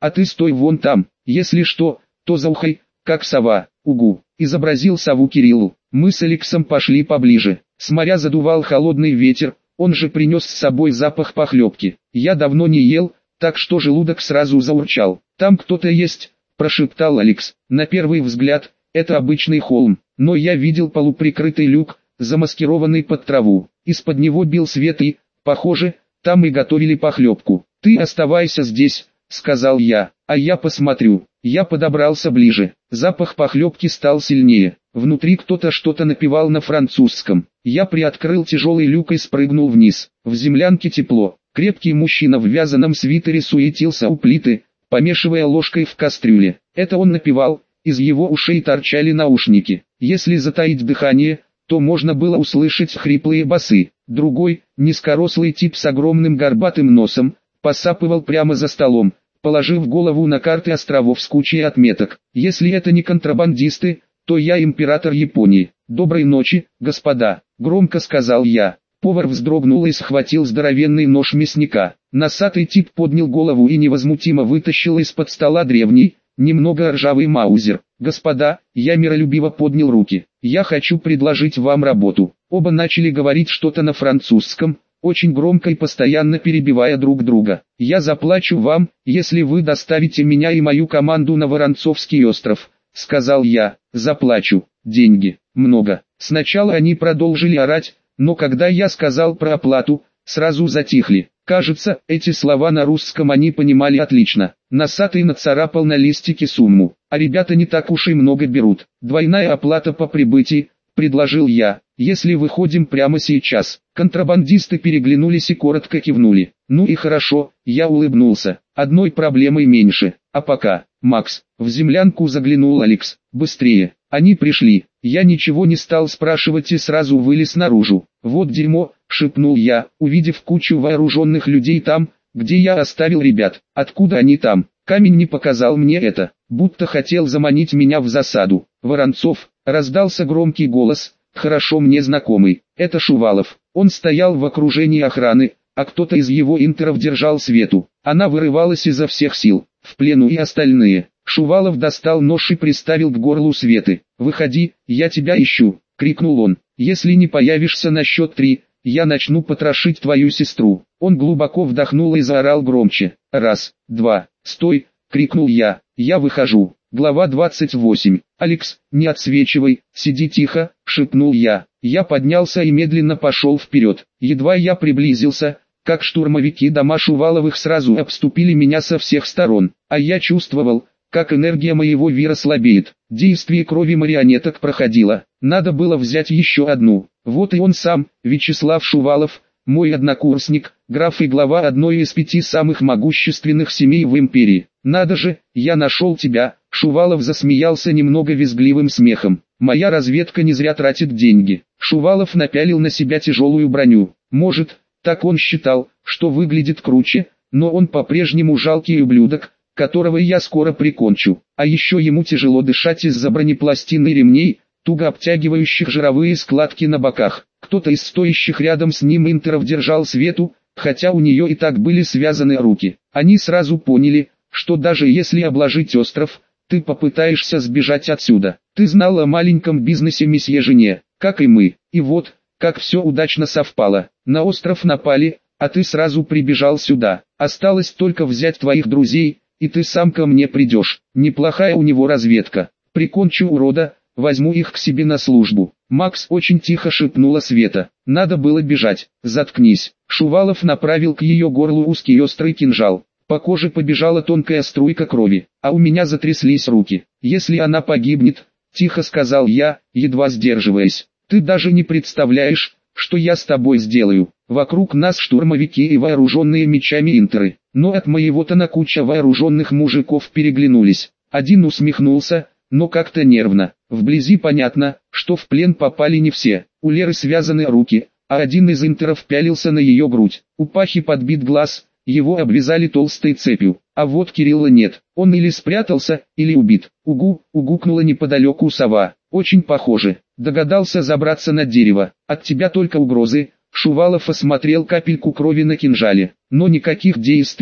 а ты стой вон там, если что, то заухай, как сова, угу. Изобразил сову Кириллу. Мы с Алексом пошли поближе. С моря задувал холодный ветер, он же принес с собой запах похлебки. Я давно не ел, так что желудок сразу заурчал. «Там кто-то есть», – прошептал Алекс. На первый взгляд, это обычный холм, но я видел полуприкрытый люк, замаскированный под траву. Из-под него бил свет и, похоже, там и готовили похлебку. «Ты оставайся здесь», — сказал я, — «а я посмотрю». Я подобрался ближе. Запах похлебки стал сильнее. Внутри кто-то что-то напевал на французском. Я приоткрыл тяжелый люк и спрыгнул вниз. В землянке тепло. Крепкий мужчина в вязаном свитере суетился у плиты, помешивая ложкой в кастрюле. Это он напевал, из его ушей торчали наушники. Если затаить дыхание, то можно было услышать хриплые басы. Другой, низкорослый тип с огромным горбатым носом, посапывал прямо за столом, положив голову на карты островов с кучей отметок. Если это не контрабандисты, то я император Японии. «Доброй ночи, господа», — громко сказал я. Повар вздрогнул и схватил здоровенный нож мясника. Носатый тип поднял голову и невозмутимо вытащил из-под стола древний, немного ржавый маузер. «Господа», я миролюбиво поднял руки, — «я хочу предложить вам работу». Оба начали говорить что-то на французском, очень громко и постоянно перебивая друг друга. «Я заплачу вам, если вы доставите меня и мою команду на Воронцовский остров», — сказал я. «Заплачу. Деньги. Много». Сначала они продолжили орать, но когда я сказал про оплату, сразу затихли. Кажется, эти слова на русском они понимали отлично. Носатый нацарапал на листике сумму. «А ребята не так уж и много берут. Двойная оплата по прибытии», — предложил я, — «если выходим прямо сейчас». Контрабандисты переглянулись и коротко кивнули. «Ну и хорошо», — я улыбнулся. «Одной проблемой меньше. А пока, Макс». В землянку заглянул Алекс. «Быстрее». Они пришли. Я ничего не стал спрашивать и сразу вылез наружу. «Вот дерьмо», — шепнул я, увидев кучу вооруженных людей там, где я оставил ребят. «Откуда они там?» Камень не показал мне это, будто хотел заманить меня в засаду. «Воронцов», — раздался громкий голос, хорошо мне знакомый. «Это Шувалов». Он стоял в окружении охраны, а кто-то из его интеров держал Свету. Она вырывалась изо всех сил. В плену и остальные. Шувалов достал нож и приставил к горлу Светы. «Выходи, я тебя ищу», — крикнул он. «Если не появишься на счет 3, я начну потрошить твою сестру». Он глубоко вдохнул и заорал громче. «Раз, два, стой!» — крикнул я. «Я выхожу». Глава 28. «Алекс, не отсвечивай, сиди тихо», — шепнул я. Я поднялся и медленно пошел вперед. Едва я приблизился, как штурмовики дома Шуваловых сразу обступили меня со всех сторон, а я чувствовал, как энергия моего вира слабеет. Действие крови марионеток проходило. Надо было взять еще одну. Вот и он сам, Вячеслав Шувалов, мой однокурсник, граф и глава одной из 5 самых могущественных семей в империи. «Надо же, я нашел тебя», — Шувалов засмеялся немного визгливым смехом. «Моя разведка не зря тратит деньги». Шувалов напялил на себя тяжелую броню. Может, так он считал, что выглядит круче, но он по-прежнему жалкий ублюдок, которого я скоро прикончу. А еще ему тяжело дышать из-за бронепластин и ремней, туго обтягивающих жировые складки на боках. Кто-то из стоящих рядом с ним интеров держал Свету, хотя у нее и так были связаны руки. Они сразу поняли, что даже если обложить остров, ты попытаешься сбежать отсюда. Ты знал о маленьком бизнесе месье Жене, как и мы. И вот, как все удачно совпало. На остров напали, а ты сразу прибежал сюда. Осталось только взять твоих друзей, и ты сам ко мне придешь. Неплохая у него разведка. Прикончу урода, возьму их к себе на службу». Макс, очень тихо шепнула Света. Надо было бежать. «Заткнись». Шувалов направил к ее горлу узкий острый кинжал. По коже побежала тонкая струйка крови, а у меня затряслись руки. «Если она погибнет», — тихо сказал я, едва сдерживаясь, — «ты даже не представляешь, что я с тобой сделаю». Вокруг нас штурмовики и вооруженные мечами интеры, но от моего тона куча вооруженных мужиков переглянулись. Один усмехнулся, но как-то нервно. Вблизи понятно, что в плен попали не все. У Леры связаны руки, а один из интеров пялился на ее грудь. У Пахи подбит глаз, его обвязали толстой цепью. А вот Кирилла нет, он или спрятался, или убит. «Угу», — угукнула неподалеку сова. «Очень похоже. Догадался забраться на дерево. От тебя только угрозы». Шувалов осмотрел капельку крови на кинжале, но никаких действий,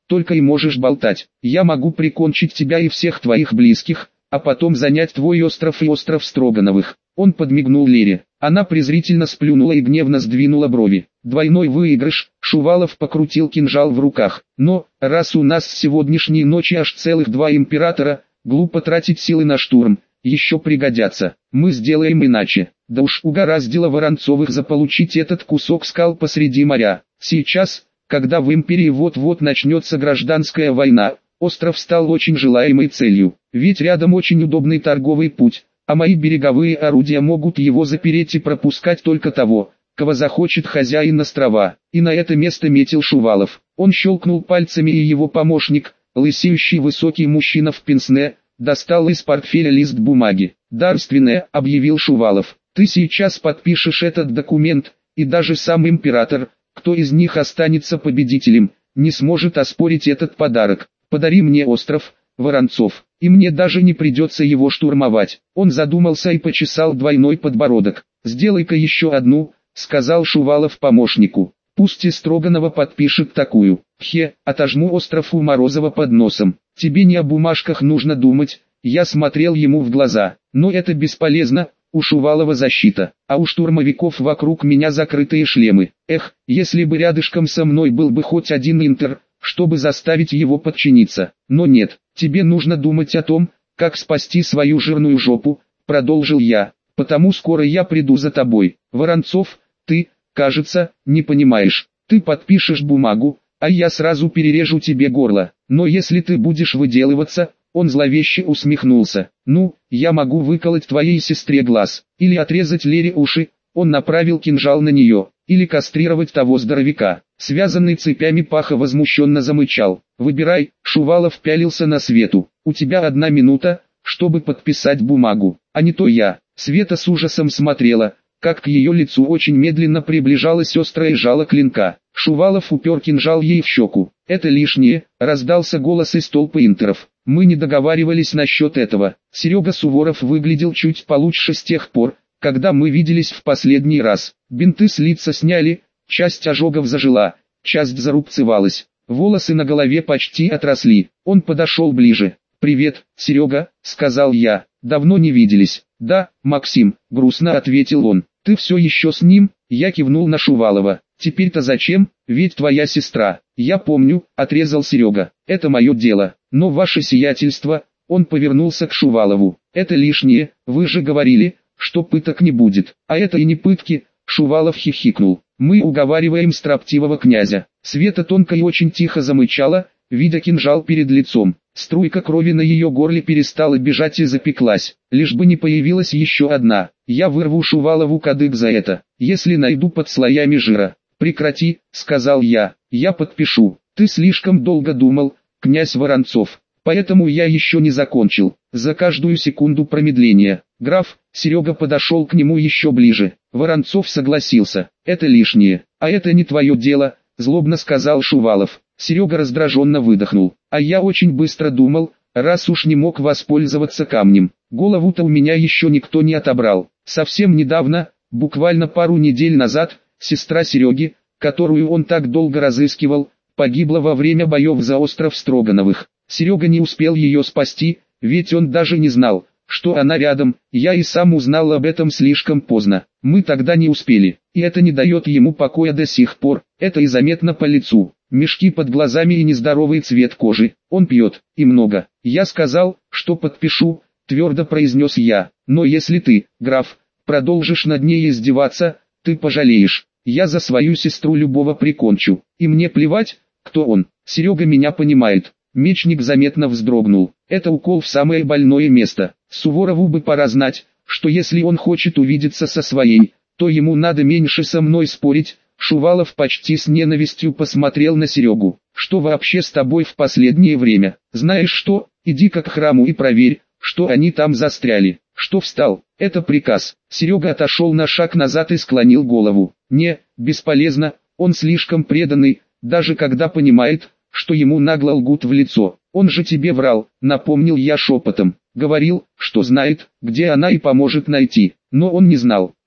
только и можешь болтать. Я могу прикончить тебя и всех твоих близких, а потом занять твой остров и остров Строгановых». Он подмигнул Лере. Она презрительно сплюнула и гневно сдвинула брови. «Двойной выигрыш», Шувалов покрутил кинжал в руках. «Но, раз у нас с сегодняшней ночи аж целых 2 императора, глупо тратить силы на штурм, еще пригодятся. Мы сделаем иначе». Да уж угораздило Воронцовых заполучить этот кусок скал посреди моря. Сейчас, когда в империи вот-вот начнется гражданская война, остров стал очень желаемой целью. Ведь рядом очень удобный торговый путь, а мои береговые орудия могут его запереть и пропускать только того, кого захочет хозяин острова. И на это место метил Шувалов. Он щелкнул пальцами, и его помощник, лысеющий высокий мужчина в пенсне, достал из портфеля лист бумаги. «Дарственное», — объявил Шувалов. «Ты сейчас подпишешь этот документ, и даже сам император, кто из них останется победителем, не сможет оспорить этот подарок. Подари мне остров, Воронцов, и мне даже не придется его штурмовать». Он задумался и почесал двойной подбородок. «Сделай-ка еще одну», — сказал Шувалов помощнику. «Пусть и Строганова подпишет такую». Отожму остров у Морозова под носом. «Тебе не о бумажках нужно думать». Я смотрел ему в глаза. «Но это бесполезно, у Шувалова защита, а у штурмовиков вокруг меня закрытые шлемы. Эх, если бы рядышком со мной был бы хоть один интер, чтобы заставить его подчиниться. Но нет, тебе нужно думать о том, как спасти свою жирную жопу», — продолжил я. «Потому скоро я приду за тобой. Воронцов, ты, кажется, не понимаешь. Ты подпишешь бумагу, а я сразу перережу тебе горло. Но если ты будешь выделываться...» Он зловеще усмехнулся. «Ну, я могу выколоть твоей сестре глаз, или отрезать Лере уши», он направил кинжал на нее, «или кастрировать того здоровяка». Связанный цепями Паха возмущенно замычал. «Выбирай», Шувалов пялился на Свету. «У тебя 1 минута, чтобы подписать бумагу, а не то я». Света с ужасом смотрела, как к ее лицу очень медленно приближалось острое жало клинка. Шувалов упер кинжал ей в щеку. «Это лишнее», раздался голос из толпы интеров. «Мы не договаривались насчет этого». Серега Суворов выглядел чуть получше с тех пор, когда мы виделись в последний раз. Бинты с лица сняли, часть ожогов зажила, часть зарубцевалась. Волосы на голове почти отросли. Он подошел ближе. «Привет, Серега», — сказал я. «Давно не виделись». «Да, Максим», — грустно ответил он. «Ты все еще с ним?» Я кивнул на Шувалова. «Теперь-то зачем? Ведь твоя сестра». «Я помню», — отрезал Серега. «Это мое дело. Но ваше сиятельство...» Он повернулся к Шувалову. «Это лишнее, вы же говорили, что пыток не будет». «А это и не пытки», — Шувалов хихикнул. «Мы уговариваем строптивого князя». Света тонко и очень тихо замычала, видя кинжал перед лицом. Струйка крови на ее горле перестала бежать и запеклась. Лишь бы не появилась еще одна. Я вырву Шувалову кадык за это, если найду под слоями жира. «Прекрати», — сказал я. «Я подпишу». «Ты слишком долго думал, князь Воронцов. Поэтому я еще не закончил». За каждую секунду промедления, граф, Серега подошел к нему еще ближе. Воронцов согласился. «Это лишнее. А это не твое дело», — злобно сказал Шувалов. Серега раздраженно выдохнул. «А я очень быстро думал, раз уж не мог воспользоваться камнем. Голову-то у меня еще никто не отобрал. Совсем недавно, буквально пару недель назад, сестра Сереги, которую он так долго разыскивал, погибла во время боев за остров Строгановых. Серега не успел ее спасти, ведь он даже не знал, что она рядом. Я и сам узнал об этом слишком поздно. Мы тогда не успели, и это не дает ему покоя до сих пор. Это и заметно по лицу. Мешки под глазами и нездоровый цвет кожи. Он пьет, и много. Я сказал, что подпишу, твердо произнес я. Но если ты, граф, продолжишь над ней издеваться, ты пожалеешь. Я за свою сестру любого прикончу. И мне плевать, кто он. Серега меня понимает. Мечник заметно вздрогнул. Это укол в самое больное место. Суворову бы пора знать, что если он хочет увидеться со своей, то ему надо меньше со мной спорить. Шувалов почти с ненавистью посмотрел на Серегу. «Что вообще с тобой в последнее время? Знаешь что, иди-ка к храму и проверь, что они там застряли». «Что встал? Это приказ». Серега отошел на шаг назад и склонил голову. «Не, бесполезно, он слишком преданный, даже когда понимает, что ему нагло лгут в лицо. Он же тебе врал», напомнил я шепотом. «Говорил, что знает, где она и поможет найти. Но он не знал,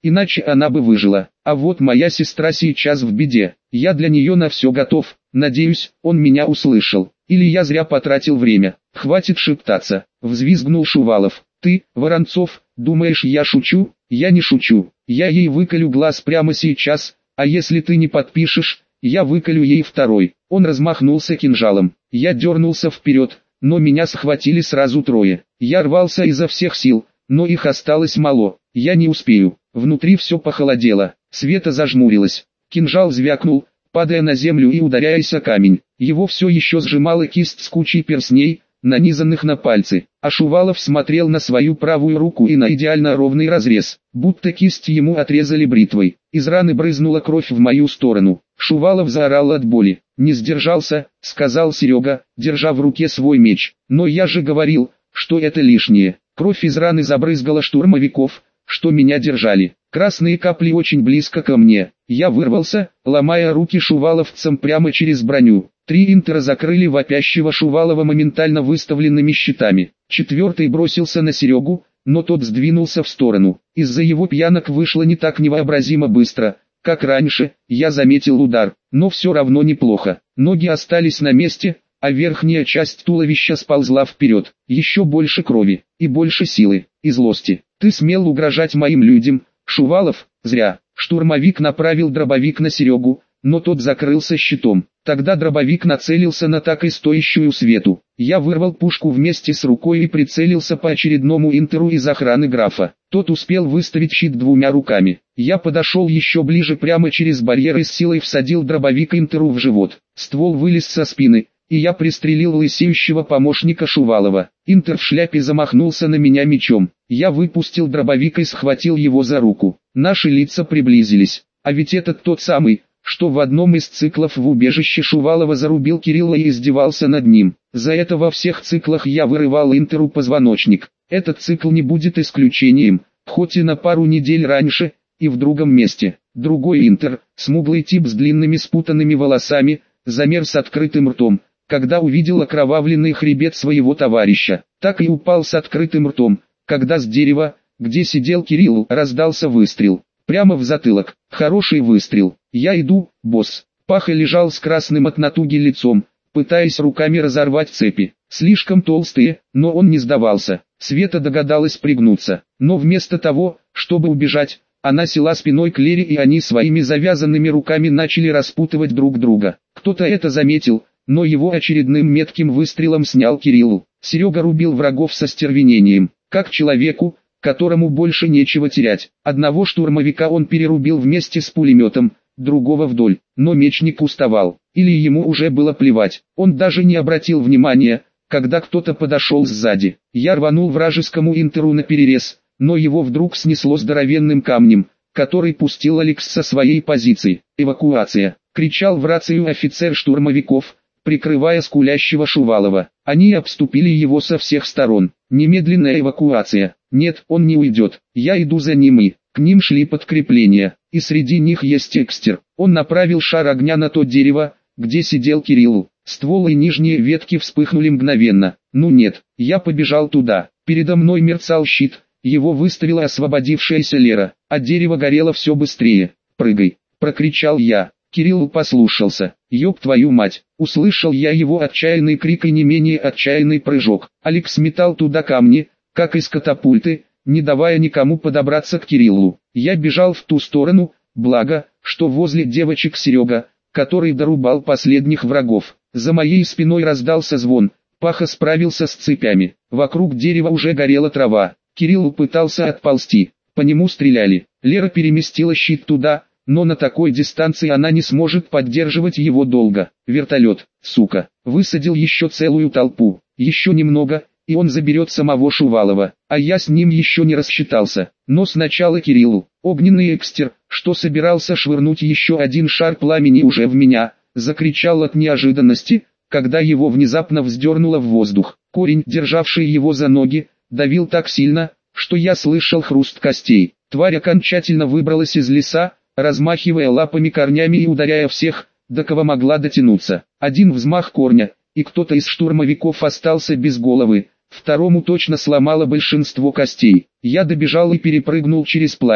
иначе она бы выжила. А вот моя сестра сейчас в беде, я для нее на все готов, надеюсь, он меня услышал. Или я зря потратил время, хватит шептаться, взвизгнул Шувалов. Ты, Воронцов, думаешь я шучу? Я не шучу, я ей выколю глаз прямо сейчас, а если ты не подпишешь, я выколю ей второй. Он размахнулся кинжалом, я дернулся вперед, но меня схватили сразу трое. Я рвался изо всех сил, но их осталось мало, я не успею. Внутри все похолодело, Света зажмурилась, кинжал звякнул, падая на землю и ударяясь о камень. Его все еще сжимала кисть с кучей перстней, нанизанных на пальцы, а Шувалов смотрел на свою правую руку и на идеально ровный разрез, будто кисть ему отрезали бритвой. Из раны брызнула кровь в мою сторону. Шувалов заорал от боли. «Не сдержался», — сказал Серега, держа в руке свой меч. «Но я же говорил, что это лишнее». Кровь из раны забрызгала штурмовиков, что меня держали. Красные капли очень близко ко мне. Я вырвался, ломая руки шуваловцам прямо через броню. 3 интера закрыли вопящего Шувалова моментально выставленными щитами. 4-й бросился на Серегу, но тот сдвинулся в сторону. Из-за его пьянок вышло не так невообразимо быстро, как раньше. Я заметил удар, но все равно неплохо. Ноги остались на месте, а верхняя часть туловища сползла вперед. Еще больше крови, и больше силы, и злости. «Ты смел угрожать моим людям, Шувалов?» «Зря». Штурмовик направил дробовик на Серегу, но тот закрылся щитом. Тогда дробовик нацелился на так и стоящую Свету. Я вырвал пушку вместе с рукой и прицелился по очередному интеру из охраны графа. Тот успел выставить щит 2 руками. Я подошел еще ближе, прямо через барьер и с силой всадил дробовик интеру в живот. Ствол вылез со спины, и я пристрелил лысеющего помощника Шувалова. Интер в шляпе замахнулся на меня мечом. Я выпустил дробовик и схватил его за руку. Наши лица приблизились. А ведь этот тот самый, что в одном из циклов в убежище Шувалова зарубил Кирилла и издевался над ним. За это во всех циклах я вырывал Интеру позвоночник. Этот цикл не будет исключением, хоть и на пару недель раньше, и в другом месте. Другой Интер, смуглый тип с длинными спутанными волосами, замер с открытым ртом, когда увидел окровавленный хребет своего товарища. Так и упал с открытым ртом, когда с дерева, где сидел Кирилл, раздался выстрел. Прямо в затылок. Хороший выстрел. Я иду, босс. Паха лежал с красным от натуги лицом, пытаясь руками разорвать цепи. Слишком толстые, но он не сдавался. Света догадалась пригнуться, но вместо того, чтобы убежать, она села спиной к Лере, и они своими завязанными руками начали распутывать друг друга. Кто-то это заметил, но его очередным метким выстрелом снял Кириллу. Серега рубил врагов со стервенением, как человеку, которому больше нечего терять. Одного штурмовика он перерубил вместе с пулеметом, другого вдоль, но мечник уставал, или ему уже было плевать. Он даже не обратил внимания, когда кто-то подошел сзади. Я рванул вражескому Интеру наперерез, но его вдруг снесло здоровенным камнем, который пустил Алекс со своей позиции. «Эвакуация!» — кричал в рацию офицер штурмовиков, прикрывая скулящего Шувалова. Они обступили его со всех сторон. Немедленная эвакуация. Нет, он не уйдет. Я иду за ним, и к ним шли подкрепления, и среди них есть Экстер. Он направил шар огня на то дерево, где сидел Кирилл. Ствол и нижние ветки вспыхнули мгновенно. Ну нет, я побежал туда. Передо мной мерцал щит, его выставила освободившаяся Лера, а дерево горело все быстрее. «Прыгай!» — прокричал я. Кирилл послушался. «Ёб твою мать!» Услышал я его отчаянный крик и не менее отчаянный прыжок. Алекс метал туда камни, как из катапульты, не давая никому подобраться к Кириллу. Я бежал в ту сторону, благо, что возле девочек Серега, который дорубал последних врагов. За моей спиной раздался звон, Паха справился с цепями. Вокруг дерева уже горела трава. Кирилл пытался отползти, по нему стреляли. Лера переместила щит туда, но на такой дистанции она не сможет поддерживать его долго. Вертолет, сука, высадил еще целую толпу. Еще немного, и он заберет самого Шувалова, а я с ним еще не рассчитался. Но сначала Кириллу. Огненный Экстер, что собирался швырнуть еще один шар пламени уже в меня, закричал от неожиданности, когда его внезапно вздернуло в воздух. Корень, державший его за ноги, давил так сильно, что я слышал хруст костей. Тварь окончательно выбралась из леса, размахивая лапами, корнями и ударяя всех, до кого могла дотянуться. Один взмах корня, и кто-то из штурмовиков остался без головы, второму точно сломало большинство костей. Я добежал и перепрыгнул через пламя.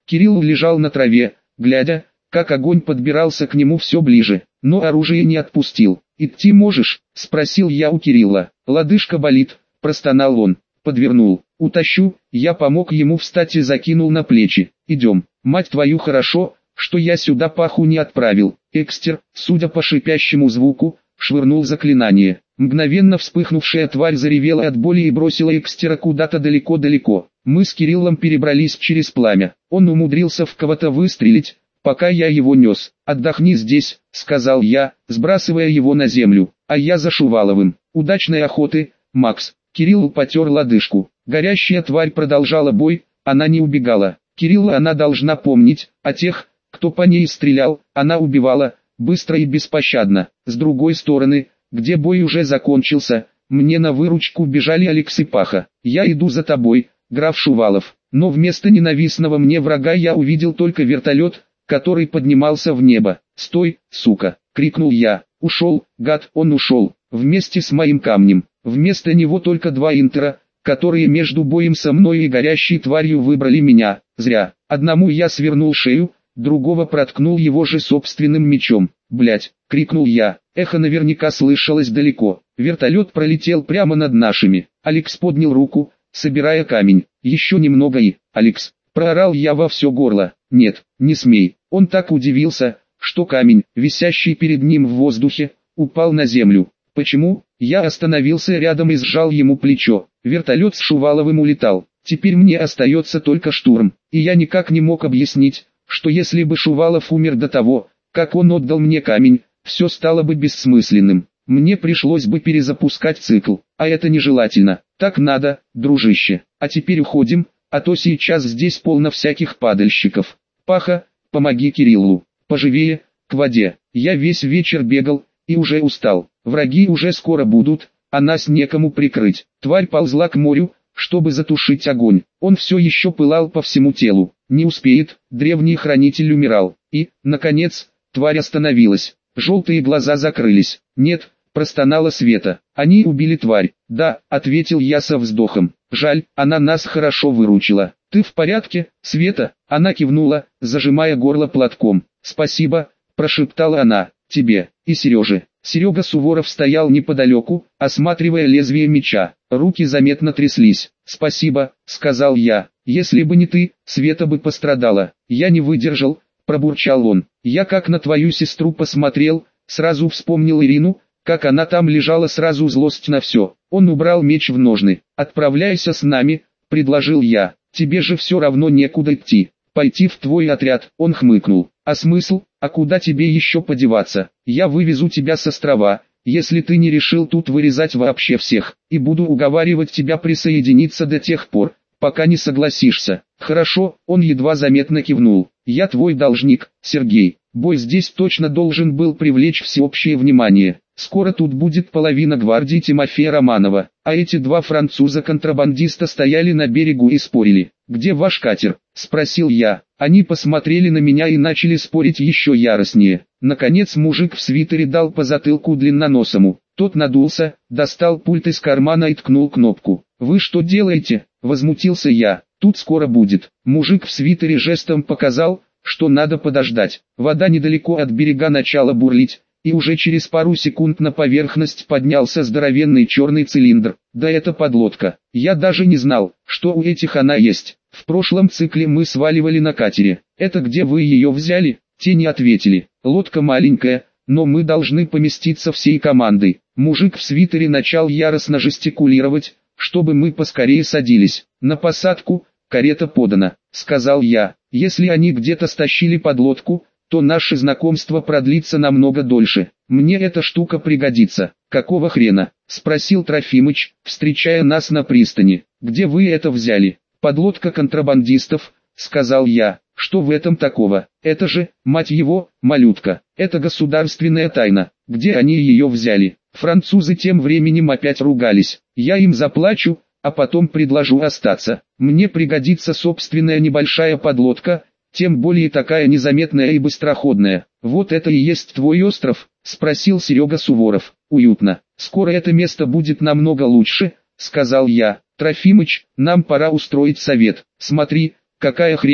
Кирилл лежал на траве, глядя, как огонь подбирался к нему все ближе, но оружие не отпустил. «Идти можешь?» – спросил я у Кирилла. «Лодыжка болит», – простонал он. Подвернул. «Утащу», я помог ему встать и закинул на плечи. «Идем, мать твою, хорошо, что я сюда паху не отправил». Экстер, судя по шипящему звуку, швырнул заклинание. Мгновенно вспыхнувшая тварь заревела от боли и бросила Экстера куда-то далеко-далеко. Мы с Кириллом перебрались через пламя. Он умудрился в кого-то выстрелить, пока я его нес. «Отдохни здесь», — сказал я, сбрасывая его на землю, а я за Шуваловым. «Удачной охоты, Макс». Кирилл потер лодыжку. Горящая тварь продолжала бой, она не убегала. Кирилла она должна помнить, а тех, кто по ней стрелял, она убивала, быстро и беспощадно. С другой стороны, где бой уже закончился, мне на выручку бежали Алекс и Паха. «Я иду за тобой, граф Шувалов». Но вместо ненавистного мне врага я увидел только вертолет, который поднимался в небо. «Стой, сука!» — крикнул я. «Ушел, гад!» Он ушел, вместе с моим камнем. Вместо него только два интера, которые между боем со мной и горящей тварью выбрали меня. Зря. Одному я свернул шею, другого проткнул его же собственным мечом. «Блядь!» — крикнул я. Эхо наверняка слышалось далеко. Вертолет пролетел прямо над нашими. Алекс поднял руку, собирая камень. «Еще немного и...» «Алекс!» — проорал я во все горло. «Нет, не смей». Он так удивился, что камень, висящий перед ним в воздухе, упал на землю. «Почему?» Я остановился рядом и сжал ему плечо. Вертолет с Шуваловым улетал. Теперь мне остается только штурм. И я никак не мог объяснить, что если бы Шувалов умер до того, как он отдал мне камень, все стало бы бессмысленным. Мне пришлось бы перезапускать цикл, а это нежелательно. Так надо, дружище. А теперь уходим, а то сейчас здесь полно всяких падальщиков. Паха, помоги Кириллу. Поживее, к воде. Я весь вечер бегал, и уже устал. Враги уже скоро будут, а нас некому прикрыть. Тварь ползла к морю, чтобы затушить огонь. Он все еще пылал по всему телу. Не успеет, древний хранитель умирал. И, наконец, тварь остановилась. Желтые глаза закрылись. «Нет», простонала Света. «Они убили тварь». «Да», ответил я со вздохом. «Жаль, она нас хорошо выручила». «Ты в порядке, Света?» Она кивнула, зажимая горло платком. «Спасибо», прошептала она. «Тебе и Сереже». Серега Суворов стоял неподалеку, осматривая лезвие меча. Руки заметно тряслись. «Спасибо», — сказал я. «Если бы не ты, Света бы пострадала». «Я не выдержал», — пробурчал он. «Я как на твою сестру посмотрел, сразу вспомнил Ирину, как она там лежала, сразу злость на все». Он убрал меч в ножны. «Отправляйся с нами», — предложил я. «Тебе же все равно некуда идти. Пойти в твой отряд». Он хмыкнул. «А смысл? А куда тебе еще подеваться? Я вывезу тебя с острова, если ты не решил тут вырезать вообще всех, и буду уговаривать тебя присоединиться до тех пор, пока не согласишься». «Хорошо», он едва заметно кивнул. «Я твой должник, Сергей». Бой здесь точно должен был привлечь всеобщее внимание. Скоро тут будет половина гвардии Тимофея Романова, а эти два француза-контрабандиста стояли на берегу и спорили. «Где ваш катер?» – спросил я. Они посмотрели на меня и начали спорить еще яростнее. Наконец мужик в свитере дал по затылку длинноносому. Тот надулся, достал пульт из кармана и ткнул кнопку. «Вы что делаете?» – возмутился я. «Тут скоро будет». Мужик в свитере жестом показал, что надо подождать. Вода недалеко от берега начала бурлить, и уже через пару секунд на поверхность поднялся здоровенный черный цилиндр. Да это подлодка. Я даже не знал, что у этих она есть. В прошлом цикле мы сваливали на катере. «Это где вы ее взяли?» Те не ответили. «Лодка маленькая, но мы должны поместиться всей командой». Мужик в свитере начал яростно жестикулировать, чтобы мы поскорее садились. «На посадку, карета подана», — сказал я. «Если они где-то стащили подлодку, то наше знакомство продлится намного дольше. Мне эта штука пригодится». «Какого хрена?» — спросил Трофимыч, встречая нас на пристани. «Где вы это взяли?» «Подлодка контрабандистов», — сказал я. «Что в этом такого? Это же, мать его, малютка. Это государственная тайна. Где они ее взяли?» Французы тем временем опять ругались. «Я им заплачу, а потом предложу остаться. Мне пригодится собственная небольшая подлодка, тем более такая незаметная и быстроходная». «Вот это и есть твой остров?» — спросил Серега Суворов. «Уютно. Скоро это место будет намного лучше», — сказал я. «Трофимыч, нам пора устроить совет. Смотри, какая хрень»,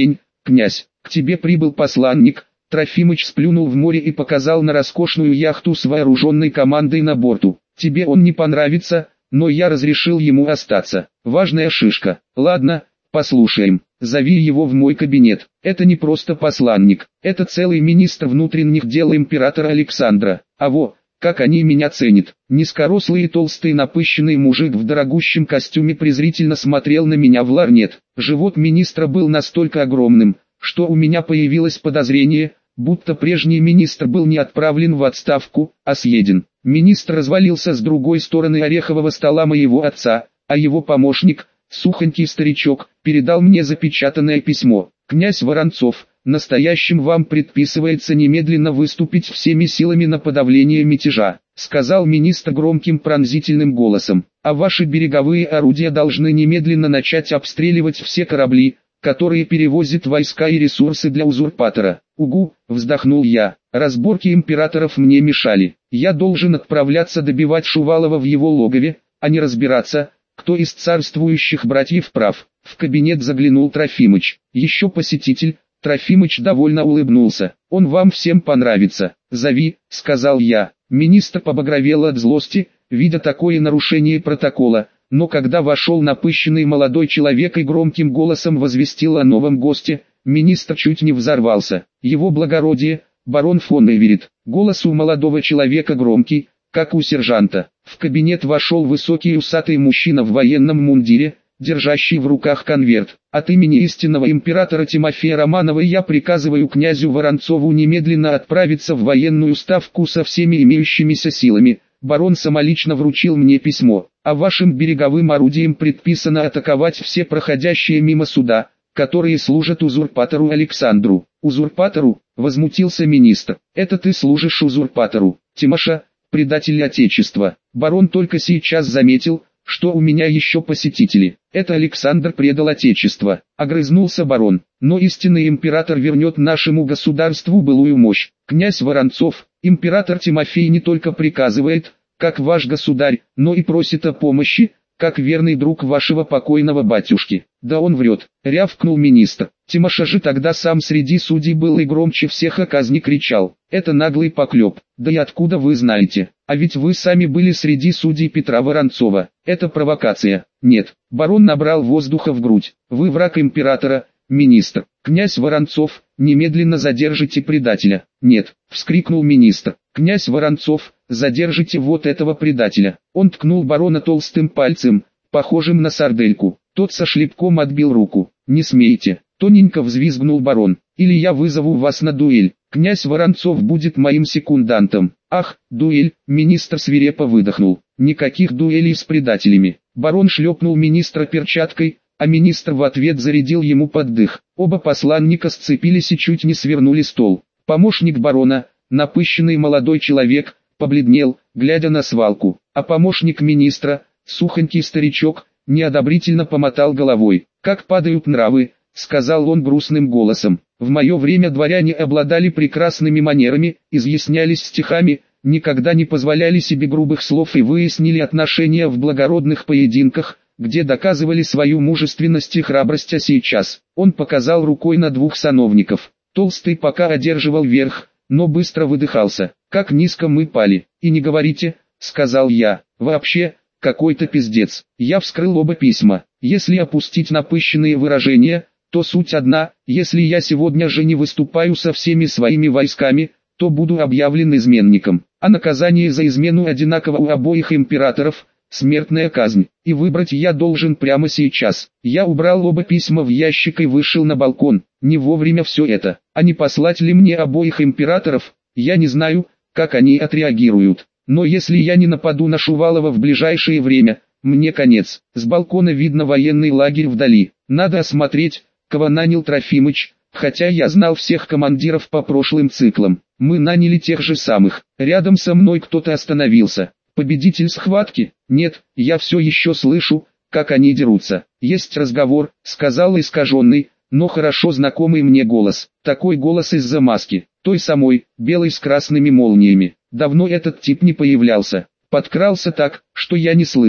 «Князь, к тебе прибыл посланник». Трофимыч сплюнул в море и показал на роскошную яхту с вооруженной командой на борту. «Тебе он не понравится, но я разрешил ему остаться. Важная шишка. Ладно, послушаем. Зови его в мой кабинет. Это не просто посланник, это целый министр внутренних дел императора Александра. А во, как они меня ценят». Низкорослый и толстый напыщенный мужик в дорогущем костюме презрительно смотрел на меня в ларнет. Живот министра был настолько огромным, что у меня появилось подозрение, будто прежний министр был не отправлен в отставку, а съеден. Министр развалился с другой стороны орехового стола моего отца, а его помощник, сухонький старичок, передал мне запечатанное письмо. «Князь Воронцов, настоящим вам предписывается немедленно выступить всеми силами на подавление мятежа», сказал министр громким пронзительным голосом. «А ваши береговые орудия должны немедленно начать обстреливать все корабли, которые перевозят войска и ресурсы для узурпатора». «Угу», вздохнул я, разборки императоров мне мешали. Я должен отправляться добивать Шувалова в его логове, а не разбираться, кто из царствующих братьев прав. В кабинет заглянул Трофимыч. «Еще посетитель». Трофимыч довольно улыбнулся. «Он вам всем понравится. Зови», сказал я. Министр побагровел от злости, видя такое нарушение протокола, но когда вошел напыщенный молодой человек и громким голосом возвестил о новом госте, министр чуть не взорвался. «Его благородие, барон фон Эверетт». Голос у молодого человека громкий, как у сержанта. В кабинет вошел высокий усатый мужчина в военном мундире, держащий в руках конверт. «От имени истинного императора Тимофея Романова я приказываю князю Воронцову немедленно отправиться в военную ставку со всеми имеющимися силами. Барон самолично вручил мне письмо. А вашим береговым орудиям предписано атаковать все проходящие мимо суда, которые служат узурпатору Александру». «Узурпатору?» — возмутился министр. «Это ты служишь узурпатору, Тимоша, предатель Отечества. Барон только сейчас заметил, что у меня еще посетители. Это Александр предал Отечество», — огрызнулся барон. «Но истинный император вернет нашему государству былую мощь. Князь Воронцов, император Тимофей не только приказывает, как ваш государь, но и просит о помощи, как верный друг вашего покойного батюшки». «Да он врет», — рявкнул министр. «Тимоша же тогда сам среди судей был и громче всех о казни кричал. Это наглый поклеп. Да и откуда вы знаете? А ведь вы сами были среди судей Петра Воронцова. Это провокация». «Нет». Барон набрал воздуха в грудь. «Вы враг императора, министр. Князь Воронцов, немедленно задержите предателя». «Нет», — вскрикнул министр. «Князь Воронцов, задержите вот этого предателя». Он ткнул барона толстым пальцем, похожим на сардельку. Тот со шлепком отбил руку. «Не смейте», — тоненько взвизгнул барон, — «или я вызову вас на дуэль. Князь Воронцов будет моим секундантом». «Ах, дуэль», — министр свирепо выдохнул. «Никаких дуэлей с предателями». Барон шлепнул министра перчаткой, а министр в ответ зарядил ему под дых. Оба посланника сцепились и чуть не свернули стол. Помощник барона, напыщенный молодой человек, побледнел, глядя на свалку, а помощник министра, сухонький старичок, неодобрительно помотал головой. «Как падают нравы», — сказал он грустным голосом. «В мое время дворяне обладали прекрасными манерами, изъяснялись стихами, никогда не позволяли себе грубых слов и выяснили отношения в благородных поединках, где доказывали свою мужественность и храбрость. А сейчас...» Он показал рукой на двух сановников. Толстый пока одерживал верх, но быстро выдыхался. «Как низко мы пали. И не говорите», — сказал я. «Вообще, какой-то пиздец». Я вскрыл оба письма. Если опустить напыщенные выражения, то суть одна: если я сегодня же не выступаю со всеми своими войсками, то буду объявлен изменником. А наказание за измену одинаково у обоих императоров — смертная казнь. И выбрать я должен прямо сейчас. Я убрал оба письма в ящик и вышел на балкон. Не вовремя все это. А не послать ли мне обоих императоров? Я не знаю, как они отреагируют. Но если я не нападу на Шувалова в ближайшее время, мне конец. С балкона видно военный лагерь вдали. Надо осмотреть, кого нанял Трофимыч, хотя я знал всех командиров по прошлым циклам. Мы наняли тех же самых. Рядом со мной кто-то остановился. Победитель схватки? Нет, я все еще слышу, как они дерутся. «Есть разговор», — сказал искаженный, но хорошо знакомый мне голос. Такой голос из-за маски, той самой, белой с красными молниями. Давно этот тип не появлялся. Подкрался так, что я не слышал.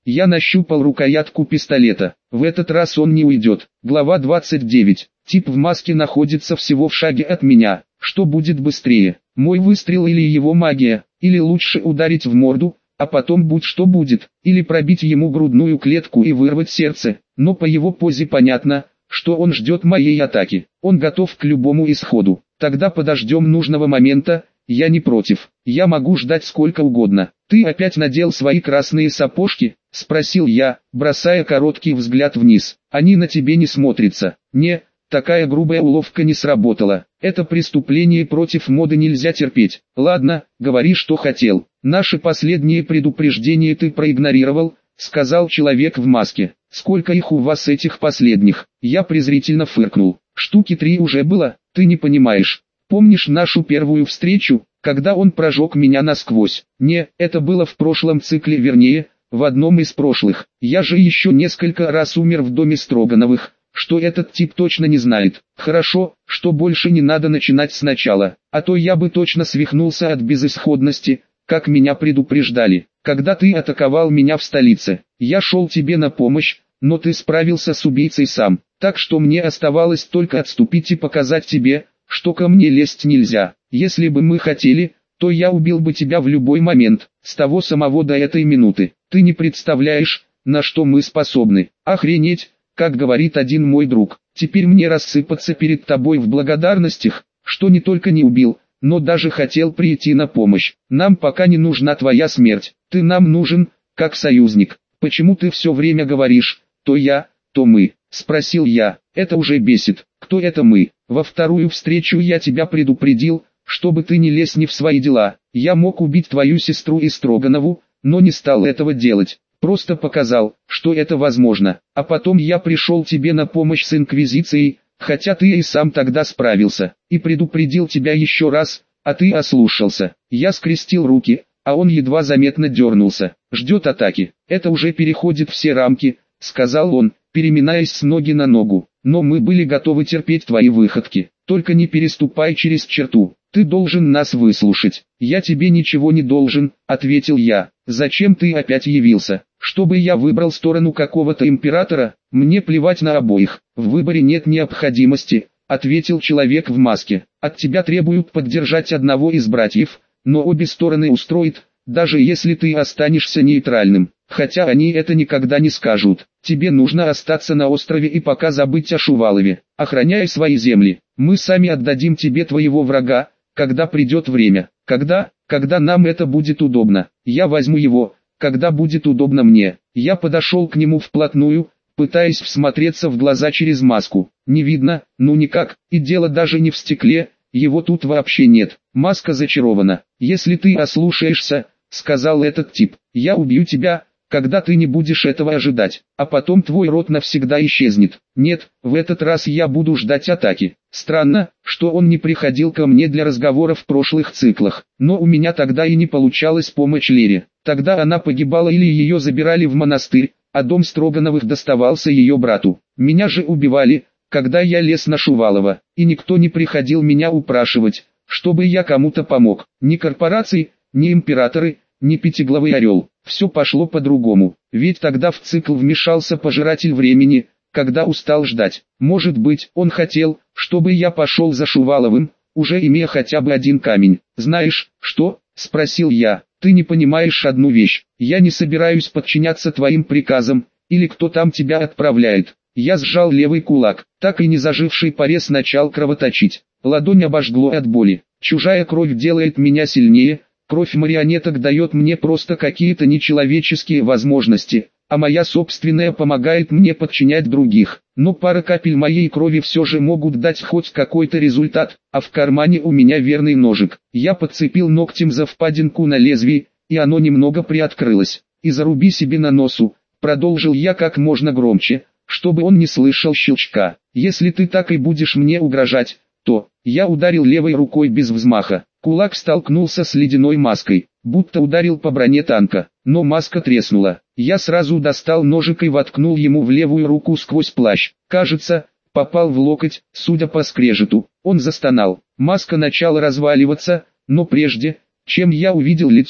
Я нащупал рукоятку пистолета. В этот раз он не уйдет. Глава 29. Тип в маске находится всего в шаге от меня. Что будет быстрее? Мой выстрел или его магия? Или лучше ударить в морду, а потом будь что будет, или пробить ему грудную клетку и вырвать сердце? Но по его позе понятно, что он ждет моей атаки. Он готов к любому исходу. Тогда подождем нужного момента. Я не против. Я могу ждать сколько угодно. Ты опять надел свои красные сапожки? Спросил я, бросая короткий взгляд вниз. Они на тебе не смотрятся. Не, такая грубая уловка не сработала. Это преступление против моды нельзя терпеть. Ладно, говори, что хотел. Наши последние предупреждения ты проигнорировал, сказал человек в маске. Сколько их у вас этих последних? Я презрительно фыркнул. Штуки 3 уже было, ты не понимаешь. Помнишь нашу первую встречу, когда он прожег меня насквозь? Не, это было в прошлом цикле, вернее, в одном из прошлых. Я же еще несколько раз умер в доме Строгановых, что этот тип точно не знает. Хорошо, что больше не надо начинать сначала, а то я бы точно свихнулся от безысходности, как меня предупреждали. Когда ты атаковал меня в столице, я шел тебе на помощь, но ты справился с убийцей сам, так что мне оставалось только отступить и показать тебе, что ко мне лезть нельзя. Если бы мы хотели, то я убил бы тебя в любой момент, с того самого до этой минуты. Ты не представляешь, на что мы способны. Охренеть, как говорит один мой друг. Теперь мне рассыпаться перед тобой в благодарностях, что не только не убил, но даже хотел прийти на помощь. Нам пока не нужна твоя смерть. Ты нам нужен, как союзник. Почему ты все время говоришь, то я, то мы? Спросил я. Это уже бесит. Кто это мы? Во вторую встречу я тебя предупредил, чтобы ты не лез не в свои дела. Я мог убить твою сестру и Строганову, но не стал этого делать. Просто показал, что это возможно. А потом я пришел тебе на помощь с Инквизицией, хотя ты и сам тогда справился. И предупредил тебя еще раз, а ты ослушался. Я скрестил руки, а он едва заметно дернулся. Ждет атаки. Это уже переходит все рамки, сказал он, переминаясь с ноги на ногу. Но мы были готовы терпеть твои выходки. Только не переступай через черту. Ты должен нас выслушать. Я тебе ничего не должен, ответил я. Зачем ты опять явился? Чтобы я выбрал сторону какого-то императора? Мне плевать на обоих. В выборе нет необходимости, ответил человек в маске. От тебя требуют поддержать одного из братьев, но обе стороны устроит, даже если ты останешься нейтральным. Хотя они это никогда не скажут. Тебе нужно остаться на острове и пока забыть о Шувалове. Охраняй свои земли. Мы сами отдадим тебе твоего врага, когда придет время. Когда нам это будет удобно. Я возьму его, когда будет удобно мне. Я подошел к нему вплотную, пытаясь всмотреться в глаза через маску. Не видно, ну никак, и дело даже не в стекле, его тут вообще нет. Маска зачарована. Если ты ослушаешься, сказал этот тип, я убью тебя, когда ты не будешь этого ожидать, а потом твой род навсегда исчезнет. Нет, в этот раз я буду ждать атаки. Странно, что он не приходил ко мне для разговоров в прошлых циклах, но у меня тогда и не получалось помочь Лере. Тогда она погибала или ее забирали в монастырь, а дом Строгановых доставался ее брату. Меня же убивали, когда я лез на Шувалова, и никто не приходил меня упрашивать, чтобы я кому-то помог. Ни корпорации, ни императоры, ни пятиглавый орел. Все пошло по-другому, ведь тогда в цикл вмешался пожиратель времени, когда устал ждать. Может быть, он хотел, чтобы я пошел за Шуваловым, уже имея хотя бы один камень. Знаешь, что? Спросил я. Ты не понимаешь одну вещь. Я не собираюсь подчиняться твоим приказам, или кто там тебя отправляет. Я сжал левый кулак, так и не заживший порез начал кровоточить. Ладонь обожгло от боли. Чужая кровь делает меня сильнее. Кровь марионеток дает мне просто какие-то нечеловеческие возможности, а моя собственная помогает мне подчинять других. Но пара капель моей крови все же могут дать хоть какой-то результат, а в кармане у меня верный ножик. Я подцепил ногтем за впадинку на лезвии, и оно немного приоткрылось. И заруби себе на носу, продолжил я как можно громче, чтобы он не слышал щелчка. Если ты так и будешь мне угрожать, то... Я ударил левой рукой без взмаха. Кулак столкнулся с ледяной маской, будто ударил по броне танка, но маска треснула. Я сразу достал ножик и воткнул ему в левую руку сквозь плащ. Кажется, попал в локоть, судя по скрежету. Он застонал. Маска начала разваливаться, но прежде, чем я увидел лицо,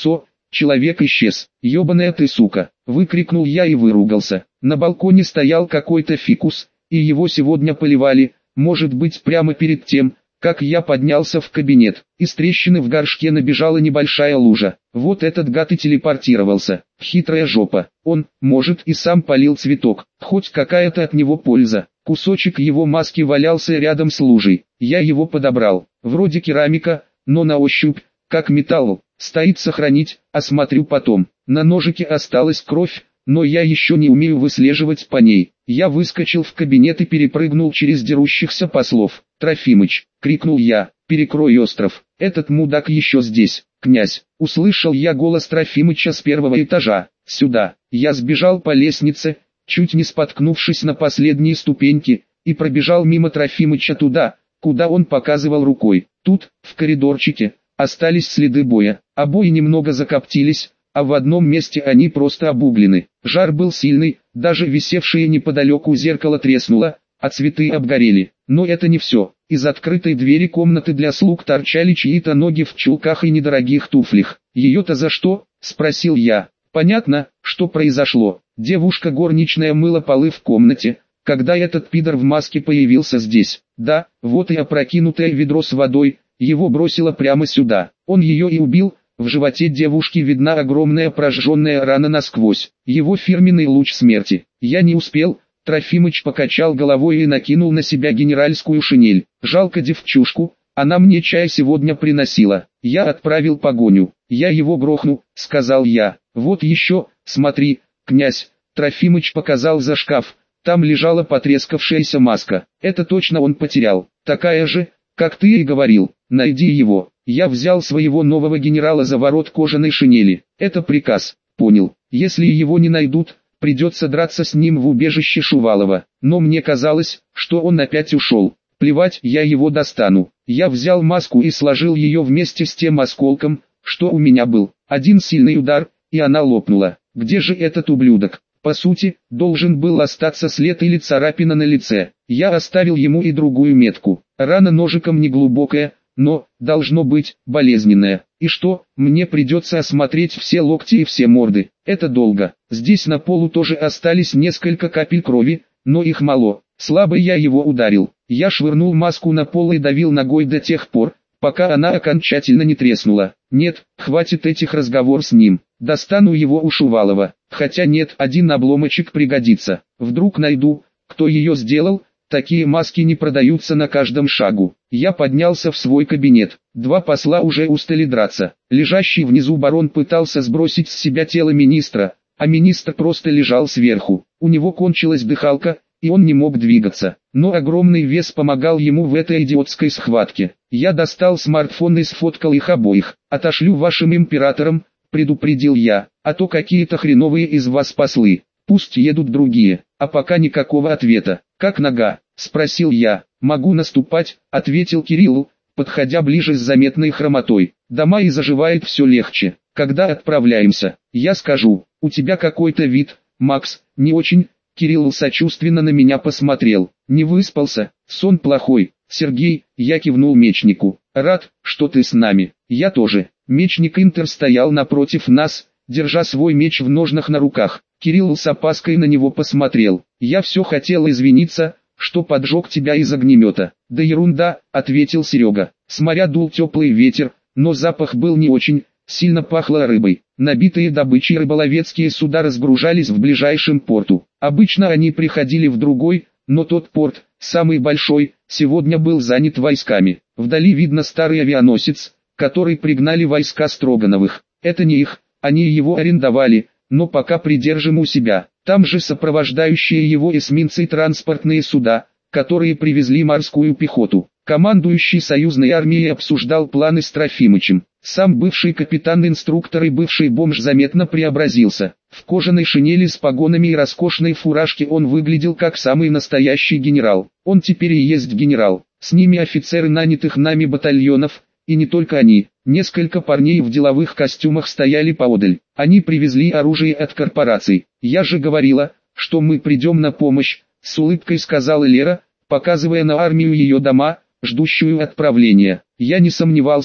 человек исчез. «Ёбаная ты сука!» — выкрикнул я и выругался. На балконе стоял какой-то фикус, и его сегодня поливали, может быть прямо перед тем, как я поднялся в кабинет. Из трещины в горшке набежала небольшая лужа. Вот этот гад и телепортировался. Хитрая жопа. Он, может, и сам полил цветок. Хоть какая-то от него польза. Кусочек его маски валялся рядом с лужей. Я его подобрал. Вроде керамика, но на ощупь, как металл. Стоит сохранить, осмотрю потом. На ножике осталась кровь, но я еще не умею выслеживать по ней. Я выскочил в кабинет и перепрыгнул через дерущихся послов. «Трофимыч!» — крикнул я. «Перекрой остров! Этот мудак еще здесь!» «Князь!» — услышал я голос Трофимыча с первого этажа. «Сюда!» Я сбежал по лестнице, чуть не споткнувшись на последние ступеньки, и пробежал мимо Трофимыча туда, куда он показывал рукой. Тут, в коридорчике, остались следы боя. Обои немного закоптились, а в одном месте они просто обуглены. Жар был сильный, даже висевшее неподалеку зеркало треснуло, а цветы обгорели. Но это не все. Из открытой двери комнаты для слуг торчали чьи-то ноги в чулках и недорогих туфлях. «Ее-то за что?» — спросил я. «Понятно, что произошло. Девушка горничная мыла полы в комнате, когда этот пидор в маске появился здесь. Да, вот и опрокинутое ведро с водой, его бросило прямо сюда. Он ее и убил». В животе девушки видна огромная прожженная рана насквозь. Его фирменный луч смерти. Я не успел. Трофимыч покачал головой и накинул на себя генеральскую шинель. «Жалко девчушку, она мне чай сегодня приносила. Я отправил погоню. Я его грохну», — сказал я. «Вот еще, смотри, князь». Трофимыч показал за шкаф. Там лежала потрескавшаяся маска. Это точно он потерял. Такая же, как ты и говорил. Найди его. Я взял своего нового генерала за ворот кожаной шинели. Это приказ. Понял. Если его не найдут, придется драться с ним в убежище Шувалова. Но мне казалось, что он опять ушел. Плевать, я его достану. Я взял маску и сложил ее вместе с тем осколком, что у меня был. Один сильный удар, и она лопнула. Где же этот ублюдок? По сути, должен был остаться след или царапина на лице. Я оставил ему и другую метку. Рана ножиком не глубокая, но, должно быть, болезненная. И что, мне придется осмотреть все локти и все морды. Это долго. Здесь на полу тоже остались несколько капель крови, но их мало. Слабо я его ударил. Я швырнул маску на пол и давил ногой до тех пор, пока она окончательно не треснула. Нет, хватит этих разговоров с ним. Достану его у Шувалова. Хотя нет, один обломочек пригодится. Вдруг найду, кто ее сделал. Такие маски не продаются на каждом шагу. Я поднялся в свой кабинет. Два посла уже устали драться. Лежащий внизу барон пытался сбросить с себя тело министра, а министр просто лежал сверху. У него кончилась дыхалка, и он не мог двигаться. Но огромный вес помогал ему в этой идиотской схватке. Я достал смартфон и сфоткал их обоих. «Отошлю вашим императорам», — предупредил я, — «а то какие-то хреновые из вас послы. Пусть едут другие». А пока никакого ответа. «Как нога?» — спросил я. «Могу наступать», — ответил Кирилл, подходя ближе с заметной хромотой. «Дома и заживает все легче. Когда отправляемся?» «Я скажу. У тебя какой-то вид, Макс, не очень». Кирилл сочувственно на меня посмотрел. «Не выспался? Сон плохой». «Сергей», — я кивнул мечнику. «Рад, что ты с нами». «Я тоже». Мечник Интер стоял напротив нас, держа свой меч в ножнах на руках. Кирилл с опаской на него посмотрел. «Я все хотел извиниться, что поджег тебя из огнемета». «Да ерунда», — ответил Серега. С моря дул теплый ветер, но запах был не очень, сильно пахло рыбой. Набитые добычей рыболовецкие суда разгружались в ближайшем порту. Обычно они приходили в другой, но тот порт, самый большой, сегодня был занят войсками. Вдали видно старый авианосец, который пригнали войска Строгановых. Это не их, они его арендовали, но пока придержим у себя. Там же сопровождающие его эсминцы и транспортные суда, которые привезли морскую пехоту. Командующий союзной армией обсуждал планы с Трофимычем. Сам бывший капитан-инструктор и бывший бомж заметно преобразился. В кожаной шинели с погонами и роскошной фуражке он выглядел как самый настоящий генерал. Он теперь и есть генерал. С ними офицеры нанятых нами батальонов, и не только они. Несколько парней в деловых костюмах стояли поодаль. Они привезли оружие от корпораций. «Я же говорила, что мы придем на помощь», — с улыбкой сказала Лера, показывая на армию ее дома, ждущую отправления. Я не сомневался,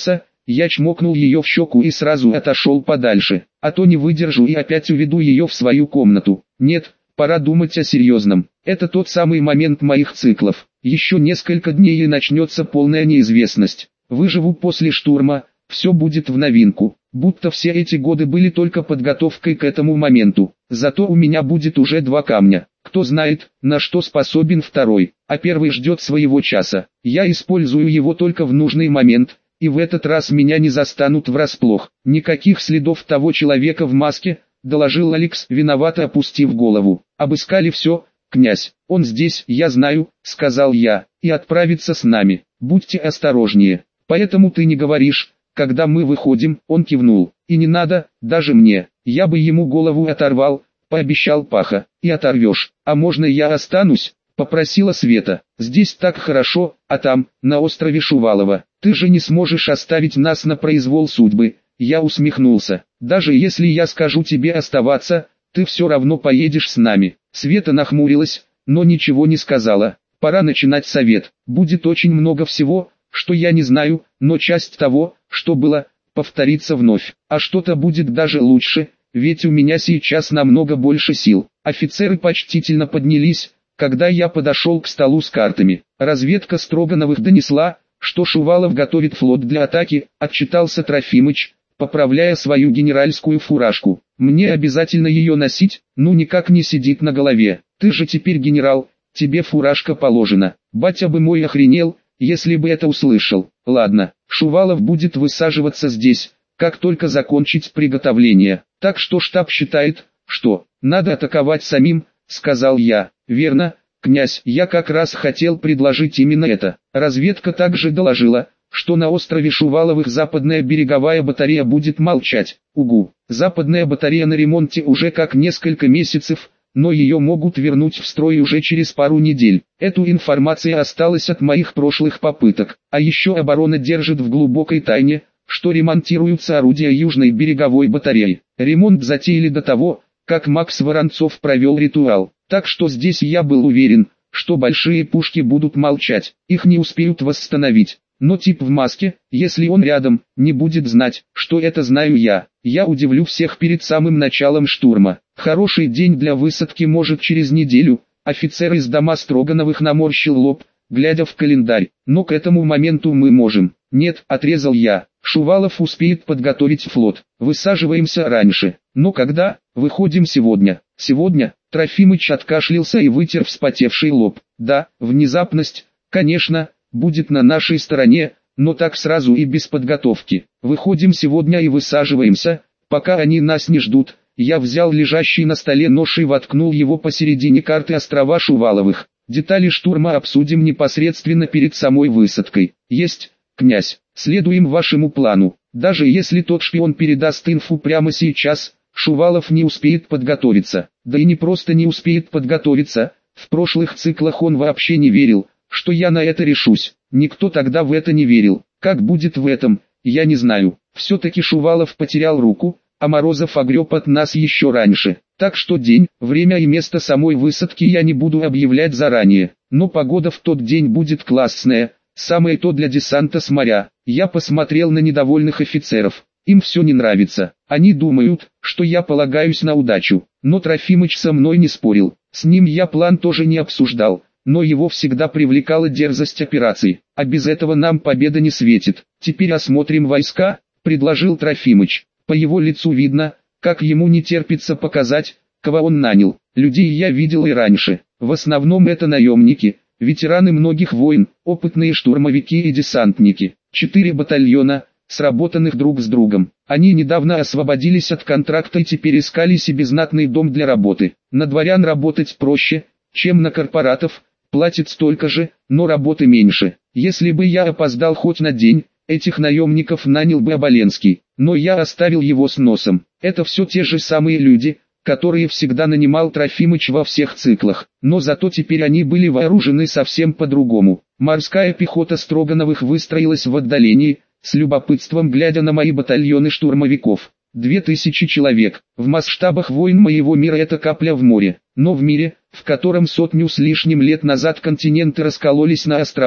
Я чмокнул ее в щеку и сразу отошел подальше, а то не выдержу и опять уведу ее в свою комнату. Нет, пора думать о серьезном. Это тот самый момент моих циклов. Еще несколько дней и начнется полная неизвестность. Выживу после штурма, все будет в новинку. Будто все эти годы были только подготовкой к этому моменту. Зато у меня будет уже 2 камня. Кто знает, на что способен второй, а первый ждет своего часа. Я использую его только в нужный момент, и в этот раз меня не застанут врасплох. Никаких следов того человека в маске, доложил Алекс, виновато опустив голову. Обыскали все, князь. Он здесь, я знаю, сказал я, и отправится с нами. Будьте осторожнее. Поэтому ты не говоришь, когда мы выходим, он кивнул. И не надо, даже мне, я бы ему голову оторвал, пообещал Паха. И оторвешь. А можно я останусь? Попросила Света. Здесь так хорошо, а там, на острове Шувалова, ты же не сможешь оставить нас на произвол судьбы. Я усмехнулся. Даже если я скажу тебе оставаться, ты все равно поедешь с нами. Света нахмурилась, но ничего не сказала. Пора начинать совет. Будет очень много всего, что я не знаю, но часть того, что было, повторится вновь. А что-то будет даже лучше, ведь у меня сейчас намного больше сил. Офицеры почтительно поднялись, когда я подошел к столу с картами. Разведка Строгановых донесла, что Шувалов готовит флот для атаки, отчитался Трофимыч, поправляя свою генеральскую фуражку. Мне обязательно ее носить? Ну никак не сидит на голове. Ты же теперь генерал, тебе фуражка положена. Батя бы мой охренел, если бы это услышал. Ладно, Шувалов будет высаживаться здесь, как только закончить приготовление. Так что штаб считает, что надо атаковать самим, сказал я. Верно, князь, я как раз хотел предложить именно это. Разведка также доложила, что на острове Шуваловых западная береговая батарея будет молчать. Угу, западная батарея на ремонте уже как несколько месяцев, но ее могут вернуть в строй уже через пару недель. Эту информацию осталась от моих прошлых попыток. А еще оборона держит в глубокой тайне, что ремонтируются орудия южной береговой батареи. Ремонт затеяли до того, как Макс Воронцов провел ритуал. Так что здесь я был уверен, что большие пушки будут молчать, их не успеют восстановить. Но тип в маске, если он рядом, не будет знать, что это знаю я. Я удивлю всех перед самым началом штурма. Хороший день для высадки может через неделю. Офицер из дома Строгановых наморщил лоб, глядя в календарь. Но к этому моменту мы можем. Нет, отрезал я. Шувалов успеет подготовить флот. Высаживаемся раньше. Но когда? Выходим сегодня. Сегодня? Трофимыч откашлялся и вытер вспотевший лоб. Да, внезапность, конечно, будет на нашей стороне, но так сразу и без подготовки. Выходим сегодня и высаживаемся, пока они нас не ждут. Я взял лежащий на столе нож и воткнул его посередине карты острова Шуваловых. Детали штурма обсудим непосредственно перед самой высадкой. Есть, князь, следуем вашему плану. Даже если тот шпион передаст инфу прямо сейчас, Шувалов не успеет подготовиться. Да и не просто не успеет подготовиться, в прошлых циклах он вообще не верил, что я на это решусь. Никто тогда в это не верил. Как будет в этом, я не знаю. Все-таки Шувалов потерял руку, а Морозов огреб от нас еще раньше. Так что день, время и место самой высадки я не буду объявлять заранее. Но погода в тот день будет классная, самое то для десанта с моря. Я посмотрел на недовольных офицеров. Им все не нравится. Они думают, что я полагаюсь на удачу. Но Трофимыч со мной не спорил. С ним я план тоже не обсуждал. Но его всегда привлекала дерзость операций. А без этого нам победа не светит. Теперь осмотрим войска, предложил Трофимыч. По его лицу видно, как ему не терпится показать, кого он нанял. Людей я видел и раньше. В основном это наемники, ветераны многих войн, опытные штурмовики и десантники. 4 батальона, сработанных друг с другом. Они недавно освободились от контракта и теперь искали себе знатный дом для работы. На дворян работать проще, чем на корпоратов, платят столько же, но работы меньше. Если бы я опоздал хоть на день, этих наемников нанял бы Оболенский, но я оставил его с носом. Это все те же самые люди, которые всегда нанимал Трофимыч во всех циклах, но зато теперь они были вооружены совсем по-другому. Морская пехота Строгановых выстроилась в отдалении, с любопытством глядя на мои батальоны штурмовиков. 2000 человек. В масштабах войн моего мира это капля в море. Но в мире, в котором 100 с лишним лет назад континенты раскололись на острова,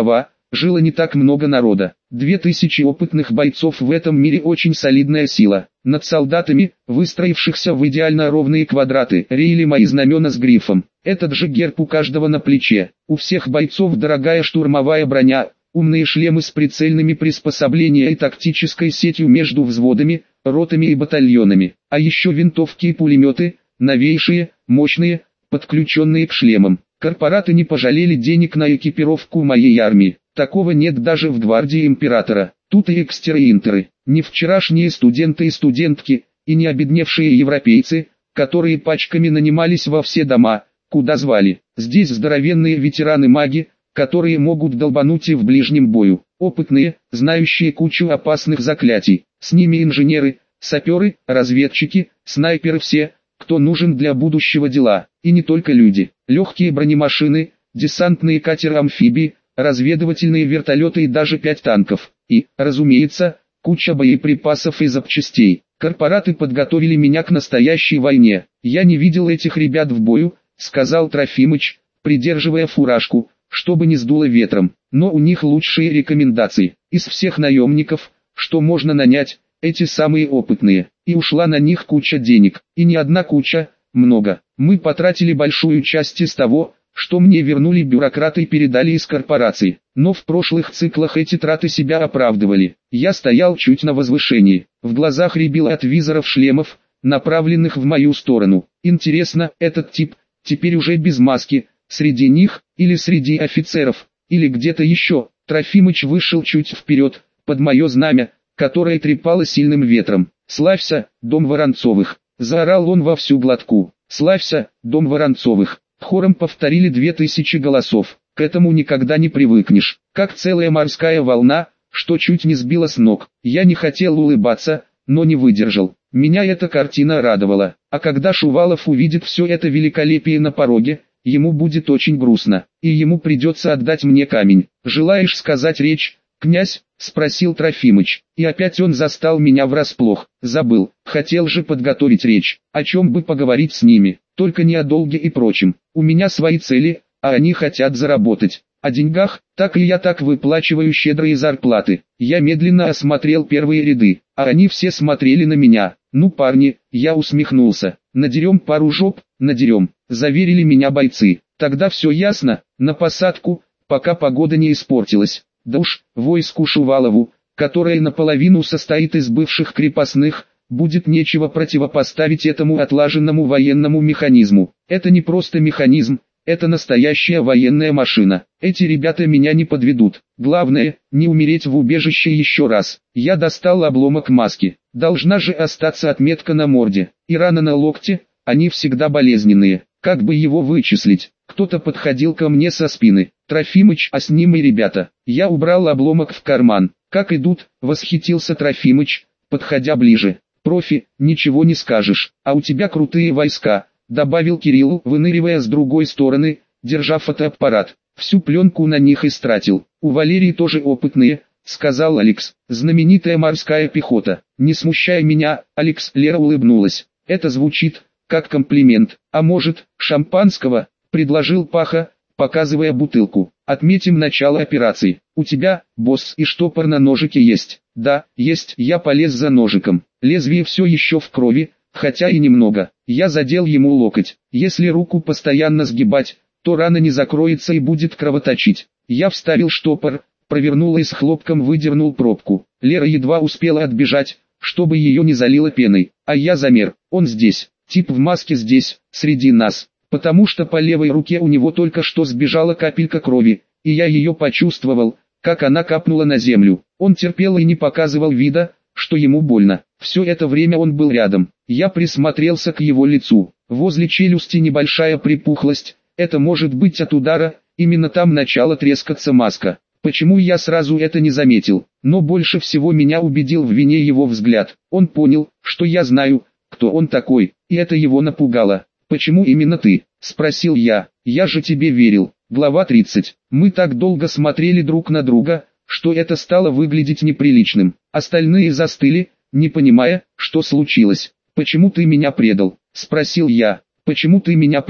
жило не так много народа. 2000 опытных бойцов в этом мире очень солидная сила. Над солдатами, выстроившихся в идеально ровные квадраты, реяли мои знамена с грифом. Этот же герб у каждого на плече. У всех бойцов дорогая штурмовая броня, умные шлемы с прицельными приспособлениями и тактической сетью между взводами, ротами и батальонами. А еще винтовки и пулеметы, новейшие, мощные, подключенные к шлемам. Корпораты не пожалели денег на экипировку моей армии. Такого нет даже в гвардии императора. Тут и экстеры и интеры, не вчерашние студенты и студентки, и не обедневшие европейцы, которые пачками нанимались во все дома, куда звали. Здесь здоровенные ветераны-маги, которые могут долбануть и в ближнем бою. Опытные, знающие кучу опасных заклятий. С ними инженеры, саперы, разведчики, снайперы, все, кто нужен для будущего дела. И не только люди. Легкие бронемашины, десантные катеры-амфибии, разведывательные вертолеты и даже 5 танков. И, разумеется, куча боеприпасов и запчастей. Корпораты подготовили меня к настоящей войне. Я не видел этих ребят в бою, сказал Трофимыч, придерживая фуражку, чтобы не сдуло ветром. Но у них лучшие рекомендации. Из всех наемников, что можно нанять, эти самые опытные. И ушла на них куча денег. И не одна куча, много. Мы потратили большую часть из того, что мне вернули бюрократы и передали из корпорации. Но в прошлых циклах эти траты себя оправдывали. Я стоял чуть на возвышении. В глазах рябило от визоров шлемов, направленных в мою сторону. Интересно, этот тип, теперь уже без маски, среди них, или среди офицеров, или где-то еще. Трофимыч вышел чуть вперед, под мое знамя, которое трепало сильным ветром. «Славься, дом Воронцовых!» — заорал он во всю глотку. «Славься, дом Воронцовых!» Хором повторили 2000 голосов. К этому никогда не привыкнешь. Как целая морская волна, что чуть не сбила с ног. Я не хотел улыбаться, но не выдержал. Меня эта картина радовала. А когда Шувалов увидит все это великолепие на пороге, ему будет очень грустно. И ему придется отдать мне камень. «Желаешь сказать речь, князь?» — спросил Трофимыч. И опять он застал меня врасплох. Забыл. Хотел же подготовить речь. О чем бы поговорить с ними. Только не о долге и прочем. У меня свои цели, а они хотят заработать. О деньгах, так и я так выплачиваю щедрые зарплаты. Я медленно осмотрел первые ряды, а они все смотрели на меня. Ну парни, я усмехнулся. Надерем пару жоп, надерем. Заверили меня бойцы. Тогда все ясно, на посадку, пока погода не испортилась. Да уж, войску Шувалову, которое наполовину состоит из бывших крепостных, будет нечего противопоставить этому отлаженному военному механизму. Это не просто механизм, это настоящая военная машина. Эти ребята меня не подведут. Главное, не умереть в убежище еще раз. Я достал обломок маски. Должна же остаться отметка на морде. И рана на локте, они всегда болезненные. Как бы его вычислить? Кто-то подходил ко мне со спины. Трофимыч, а с ним и ребята. Я убрал обломок в карман. Как идут? Восхитился Трофимыч, подходя ближе. Профи, ничего не скажешь. А у тебя крутые войска, добавил Кирилл, выныривая с другой стороны, держа фотоаппарат. Всю пленку на них истратил. У Валерии тоже опытные, сказал Алекс. Знаменитая морская пехота. Не смущай меня, Алекс. Лера улыбнулась. Это звучит как комплимент. А может, шампанского? Предложил Паха, показывая бутылку. Отметим начало операции. У тебя, босс, и штопор на ножике есть? Да, есть. Я полез за ножиком. Лезвие все еще в крови, хотя и немного. Я задел ему локоть. Если руку постоянно сгибать, то рана не закроется и будет кровоточить. Я вставил штопор, провернул и с хлопком выдернул пробку. Лера едва успела отбежать, чтобы ее не залило пеной. А я замер. Он здесь. Тип в маске здесь, среди нас. Потому что по левой руке у него только что сбежала капелька крови, и я ее почувствовал, как она капнула на землю. Он терпел и не показывал вида, что ему больно. Все это время он был рядом. Я присмотрелся к его лицу. Возле челюсти небольшая припухлость. Это может быть от удара, именно там начала трескаться маска. Почему я сразу это не заметил? Но больше всего меня убедил в вине его взгляд. Он понял, что я знаю, кто он такой, и это его напугало. «Почему именно ты?» – спросил я. «Я же тебе верил». Глава 30. Мы так долго смотрели друг на друга, что это стало выглядеть неприличным. Остальные застыли, не понимая, что случилось. «Почему ты меня предал?» – спросил я. «Почему ты меня предал?»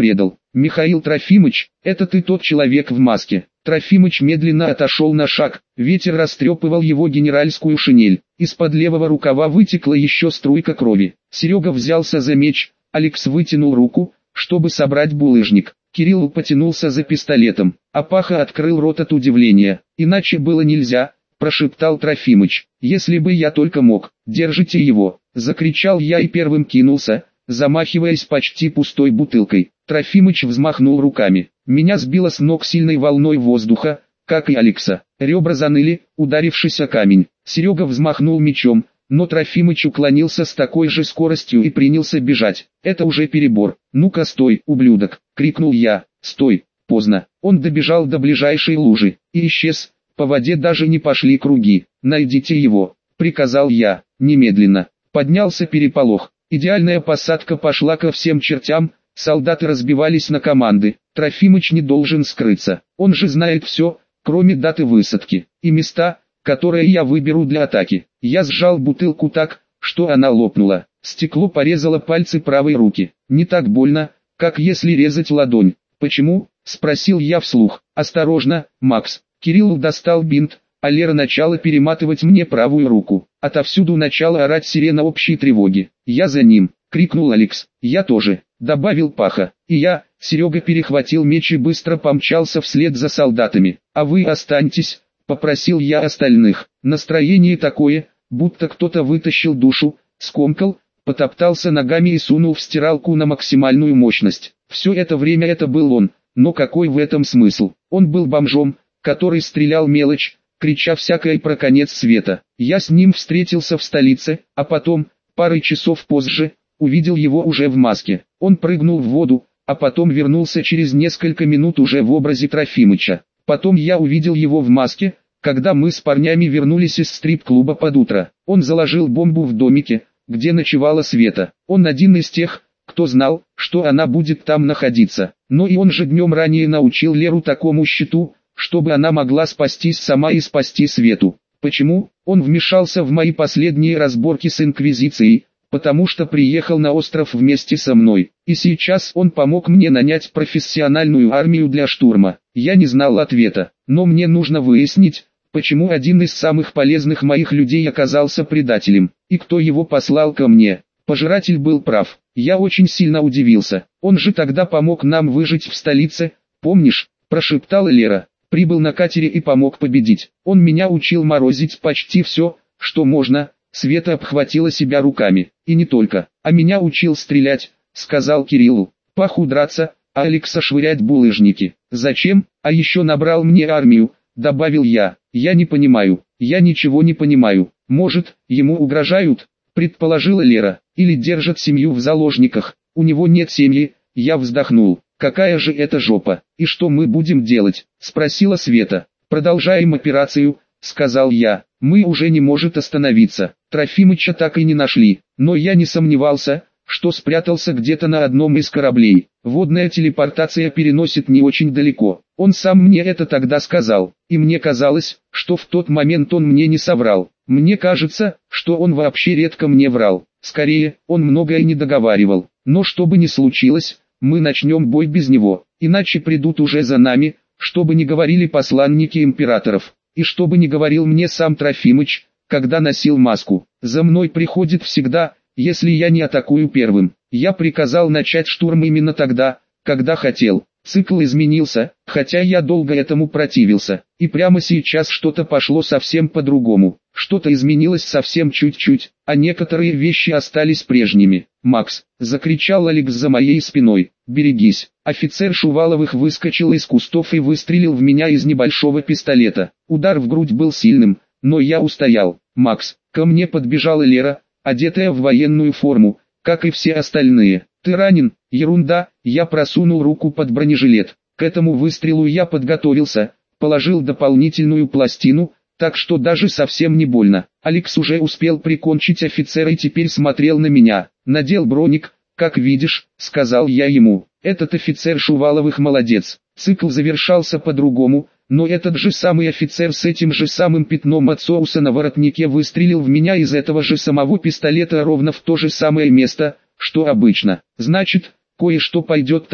Михаил Трофимыч, это ты тот человек в маске. Трофимыч медленно отошел на шаг, ветер растрепывал его генеральскую шинель. Из-под левого рукава вытекла еще струйка крови. Серега взялся за меч, Алекс вытянул руку, чтобы собрать булыжник. Кирилл потянулся за пистолетом, а Паха открыл рот от удивления. «Иначе было нельзя», – прошептал Трофимыч. «Если бы я только мог, держите его», – закричал я и первым кинулся, замахиваясь почти пустой бутылкой. Трофимыч взмахнул руками. Меня сбило с ног сильной волной воздуха, как и Алекса. Ребра заныли, ударившись о камень. Серега взмахнул мечом, но Трофимыч уклонился с такой же скоростью и принялся бежать. «Это уже перебор. Ну-ка стой, ублюдок!» — крикнул я. «Стой!» Поздно. Он добежал до ближайшей лужи и исчез. По воде даже не пошли круги. «Найдите его!» — приказал я. Немедленно. Поднялся переполох. Идеальная посадка пошла ко всем чертям. Солдаты разбивались на команды. Трофимыч не должен скрыться. Он же знает все, кроме даты высадки и места, которые я выберу для атаки. Я сжал бутылку так, что она лопнула. Стекло порезало пальцы правой руки. Не так больно, как если резать ладонь. «Почему?» – спросил я вслух. «Осторожно, Макс». Кирилл достал бинт, а Лера начала перематывать мне правую руку. Отовсюду начала орать сирена общей тревоги. «Я за ним!» – крикнул Алекс. «Я тоже!» – добавил Паха. И я, Серега перехватил меч и быстро помчался вслед за солдатами. «А вы останьтесь!» – попросил я остальных. Настроение такое, будто кто-то вытащил душу, скомкал, потоптался ногами и сунул в стиралку на максимальную мощность. Все это время это был он, но какой в этом смысл? Он был бомжом, который стрелял мелочь, крича всякое про конец света. Я с ним встретился в столице, а потом, парой часов позже, увидел его уже в маске. Он прыгнул в воду, а потом вернулся через несколько минут уже в образе Трофимыча. Потом я увидел его в маске, когда мы с парнями вернулись из стрип-клуба под утро. Он заложил бомбу в домике, где ночевала Света. Он один из тех, кто знал, что она будет там находиться. Но и он же днем ранее научил Леру такому щиту, чтобы она могла спастись сама и спасти Свету. Почему? Он вмешался в мои последние разборки с Инквизицией, потому что приехал на остров вместе со мной. И сейчас он помог мне нанять профессиональную армию для штурма. Я не знал ответа, но мне нужно выяснить, почему один из самых полезных моих людей оказался предателем, и кто его послал ко мне. Пожиратель был прав. Я очень сильно удивился. Он же тогда помог нам выжить в столице, помнишь? Прошептала Лера. Прибыл на катере и помог победить. Он меня учил морозить почти все, что можно. Света обхватила себя руками. И не только. А меня учил стрелять, сказал Кириллу. Паху драться, а Алекса швырять булыжники. Зачем? А еще набрал мне армию, добавил я. Я не понимаю. Я ничего не понимаю. Может, ему угрожают? Предположила Лера. Или держат семью в заложниках. У него нет семьи. Я вздохнул. «Какая же это жопа? И что мы будем делать?» – спросила Света. «Продолжаем операцию», – сказал я. «Мы уже не может остановиться. Трофимыча так и не нашли, но я не сомневался, что спрятался где-то на одном из кораблей. Водная телепортация переносит не очень далеко. Он сам мне это тогда сказал, и мне казалось, что в тот момент он мне не соврал. Мне кажется, что он вообще редко мне врал. Скорее, он многое не договаривал. Но что бы ни случилось, мы начнем бой без него, иначе придут уже за нами, что бы ни говорили посланники императоров, и что бы ни говорил мне сам Трофимыч, когда носил маску. За мной приходит всегда, если я не атакую первым. Я приказал начать штурм именно тогда, когда хотел. Цикл изменился, хотя я долго этому противился, и прямо сейчас что-то пошло совсем по-другому. Что-то изменилось совсем чуть-чуть, а некоторые вещи остались прежними. «Макс!» – закричал Алекс за моей спиной. «Берегись!» Офицер Шуваловых выскочил из кустов и выстрелил в меня из небольшого пистолета. Удар в грудь был сильным, но я устоял. «Макс!» Ко мне подбежала Лера, одетая в военную форму, как и все остальные. «Ты ранен?» «Ерунда!» Я просунул руку под бронежилет. К этому выстрелу я подготовился, положил дополнительную пластину, так что даже совсем не больно. Алекс уже успел прикончить офицера и теперь смотрел на меня. «Надел броник, как видишь», — сказал я ему. «Этот офицер Шуваловых молодец». Цикл завершался по-другому, но этот же самый офицер с этим же самым пятном от соуса на воротнике выстрелил в меня из этого же самого пистолета ровно в то же самое место, что обычно. Значит, кое-что пойдет так,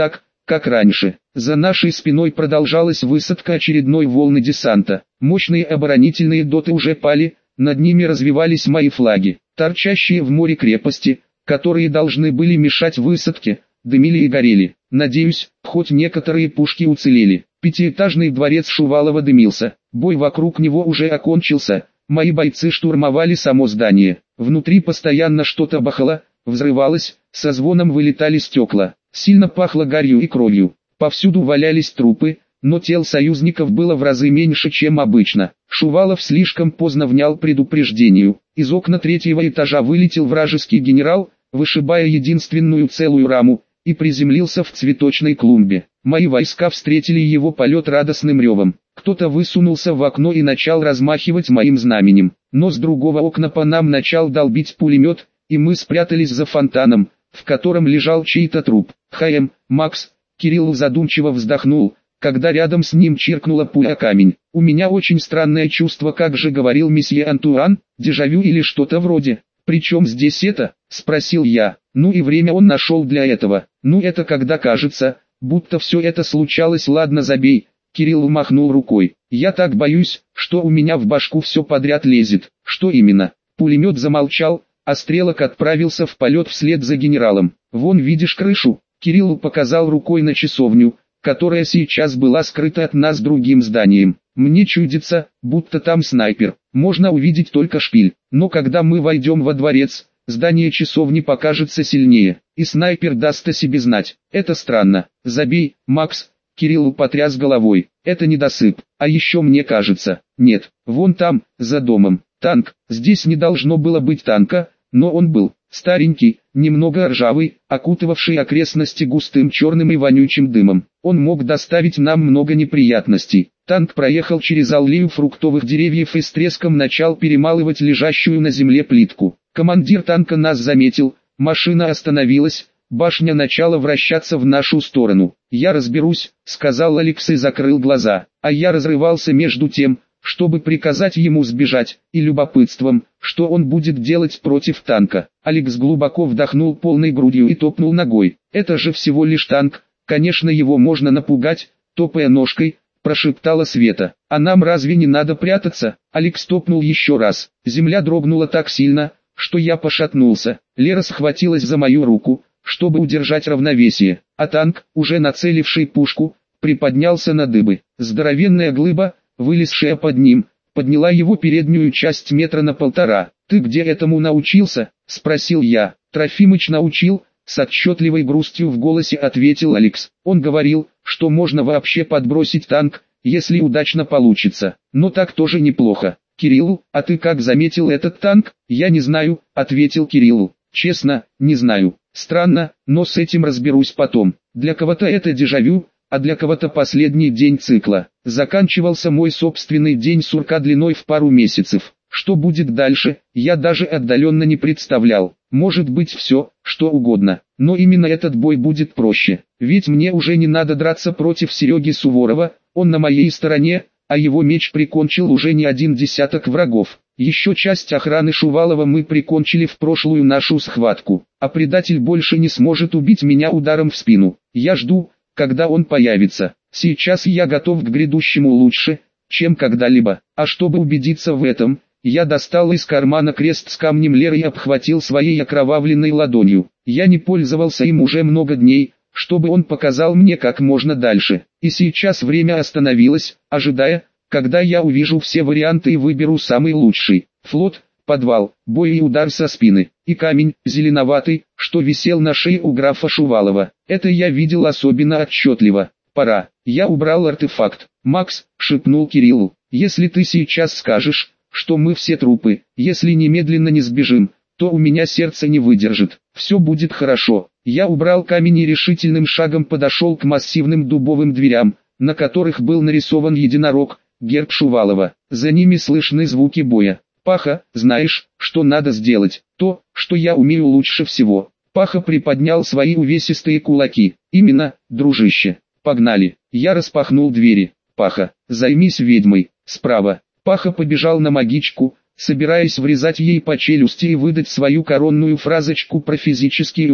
как раньше. За нашей спиной продолжалась высадка очередной волны десанта. Мощные оборонительные доты уже пали, над ними развивались мои флаги. Торчащие в море крепости, которые должны были мешать высадке, дымили и горели. Надеюсь, хоть некоторые пушки уцелели. Пятиэтажный дворец Шувалова дымился. Бой вокруг него уже окончился. Мои бойцы штурмовали само здание. Внутри постоянно что-то бахало, взрывалось, со звоном вылетали стекла. Сильно пахло гарью и кровью. Повсюду валялись трупы, но тел союзников было в разы меньше, чем обычно. Шувалов слишком поздно внял предупреждению. Из окна третьего этажа вылетел вражеский генерал, вышибая единственную целую раму, и приземлился в цветочной клумбе. Мои войска встретили его полет радостным ревом. Кто-то высунулся в окно и начал размахивать моим знаменем. Но с другого окна по нам начал долбить пулемет, и мы спрятались за фонтаном, в котором лежал чей-то труп. «ХМ, Макс!» Кирилл задумчиво вздохнул, когда рядом с ним чиркнула пуля о камень. «У меня очень странное чувство, как же говорил месье Антуан, дежавю или что-то вроде». «Причем здесь это?» – спросил я. «Ну и время он нашел для этого. Ну это когда кажется, будто все это случалось, ладно забей». Кирилл махнул рукой. «Я так боюсь, что у меня в башку все подряд лезет». «Что именно?» Пулемет замолчал, а стрелок отправился в полет вслед за генералом. «Вон видишь крышу?» Кирилл показал рукой на часовню, которая сейчас была скрыта от нас другим зданием. «Мне чудится, будто там снайпер. Можно увидеть только шпиль. Но когда мы войдем во дворец, здание часовни покажется сильнее, и снайпер даст о себе знать. Это странно. Забей, Макс». Кирилл потряс головой. «Это недосып. А еще мне кажется. Нет, вон там, за домом, танк. Здесь не должно было быть танка, но он был. Старенький, немного ржавый, окутывавший окрестности густым черным и вонючим дымом. Он мог доставить нам много неприятностей». Танк проехал через аллею фруктовых деревьев и с треском начал перемалывать лежащую на земле плитку. Командир танка нас заметил, машина остановилась, башня начала вращаться в нашу сторону. «Я разберусь», — сказал Алекс и закрыл глаза, а я разрывался между тем, чтобы приказать ему сбежать, и любопытством, что он будет делать против танка. Алекс глубоко вдохнул полной грудью и топнул ногой. «Это же всего лишь танк, конечно его можно напугать, топая ножкой», — прошептала Света. «А нам разве не надо прятаться?» Алекс топнул еще раз. Земля дрогнула так сильно, что я пошатнулся. Лера схватилась за мою руку, чтобы удержать равновесие, а танк, уже нацеливший пушку, приподнялся на дыбы. Здоровенная глыба, вылезшая под ним, подняла его переднюю часть метра на 1,5. «Ты где этому научился?» – спросил я. «Трофимыч научил», – с отчетливой грустью в голосе ответил Алекс. «Он говорил, что можно вообще подбросить танк, если удачно получится. Но так тоже неплохо». «Кирилл, а ты как заметил этот танк?» «Я не знаю», – ответил Кирилл. «Честно, не знаю. Странно, но с этим разберусь потом. Для кого-то это дежавю, а для кого-то последний день цикла. Заканчивался мой собственный день сурка длиной в пару месяцев. Что будет дальше, я даже отдаленно не представлял. Может быть все, что угодно. Но именно этот бой будет проще. Ведь мне уже не надо драться против Сереги Суворова, он на моей стороне, а его меч прикончил уже не один десяток врагов. Еще часть охраны Шувалова мы прикончили в прошлую нашу схватку. А предатель больше не сможет убить меня ударом в спину. Я жду, когда он появится. Сейчас я готов к грядущему лучше, чем когда-либо. А чтобы убедиться в этом, я достал из кармана крест с камнем Леры и обхватил своей окровавленной ладонью. Я не пользовался им уже много дней, чтобы он показал мне как можно дальше. И сейчас время остановилось, ожидая, когда я увижу все варианты и выберу самый лучший. Флот, подвал, бой и удар со спины, и камень, зеленоватый, что висел на шее у графа Шувалова. Это я видел особенно отчетливо. «Пора». Я убрал артефакт. «Макс», — шепнул Кириллу, — «если ты сейчас скажешь, что мы все трупы, если немедленно не сбежим, то у меня сердце не выдержит. Все будет хорошо». Я убрал камень и решительным шагом подошел к массивным дубовым дверям, на которых был нарисован единорог, герб Шувалова. За ними слышны звуки боя. «Паха, знаешь, что надо сделать? То, что я умею лучше всего». Паха приподнял свои увесистые кулаки. «Именно, дружище. Погнали». Я распахнул двери. «Паха, займись ведьмой». Справа. Паха побежал на магичку, собираясь врезать ей по челюсти и выдать свою коронную фразочку про физический урон.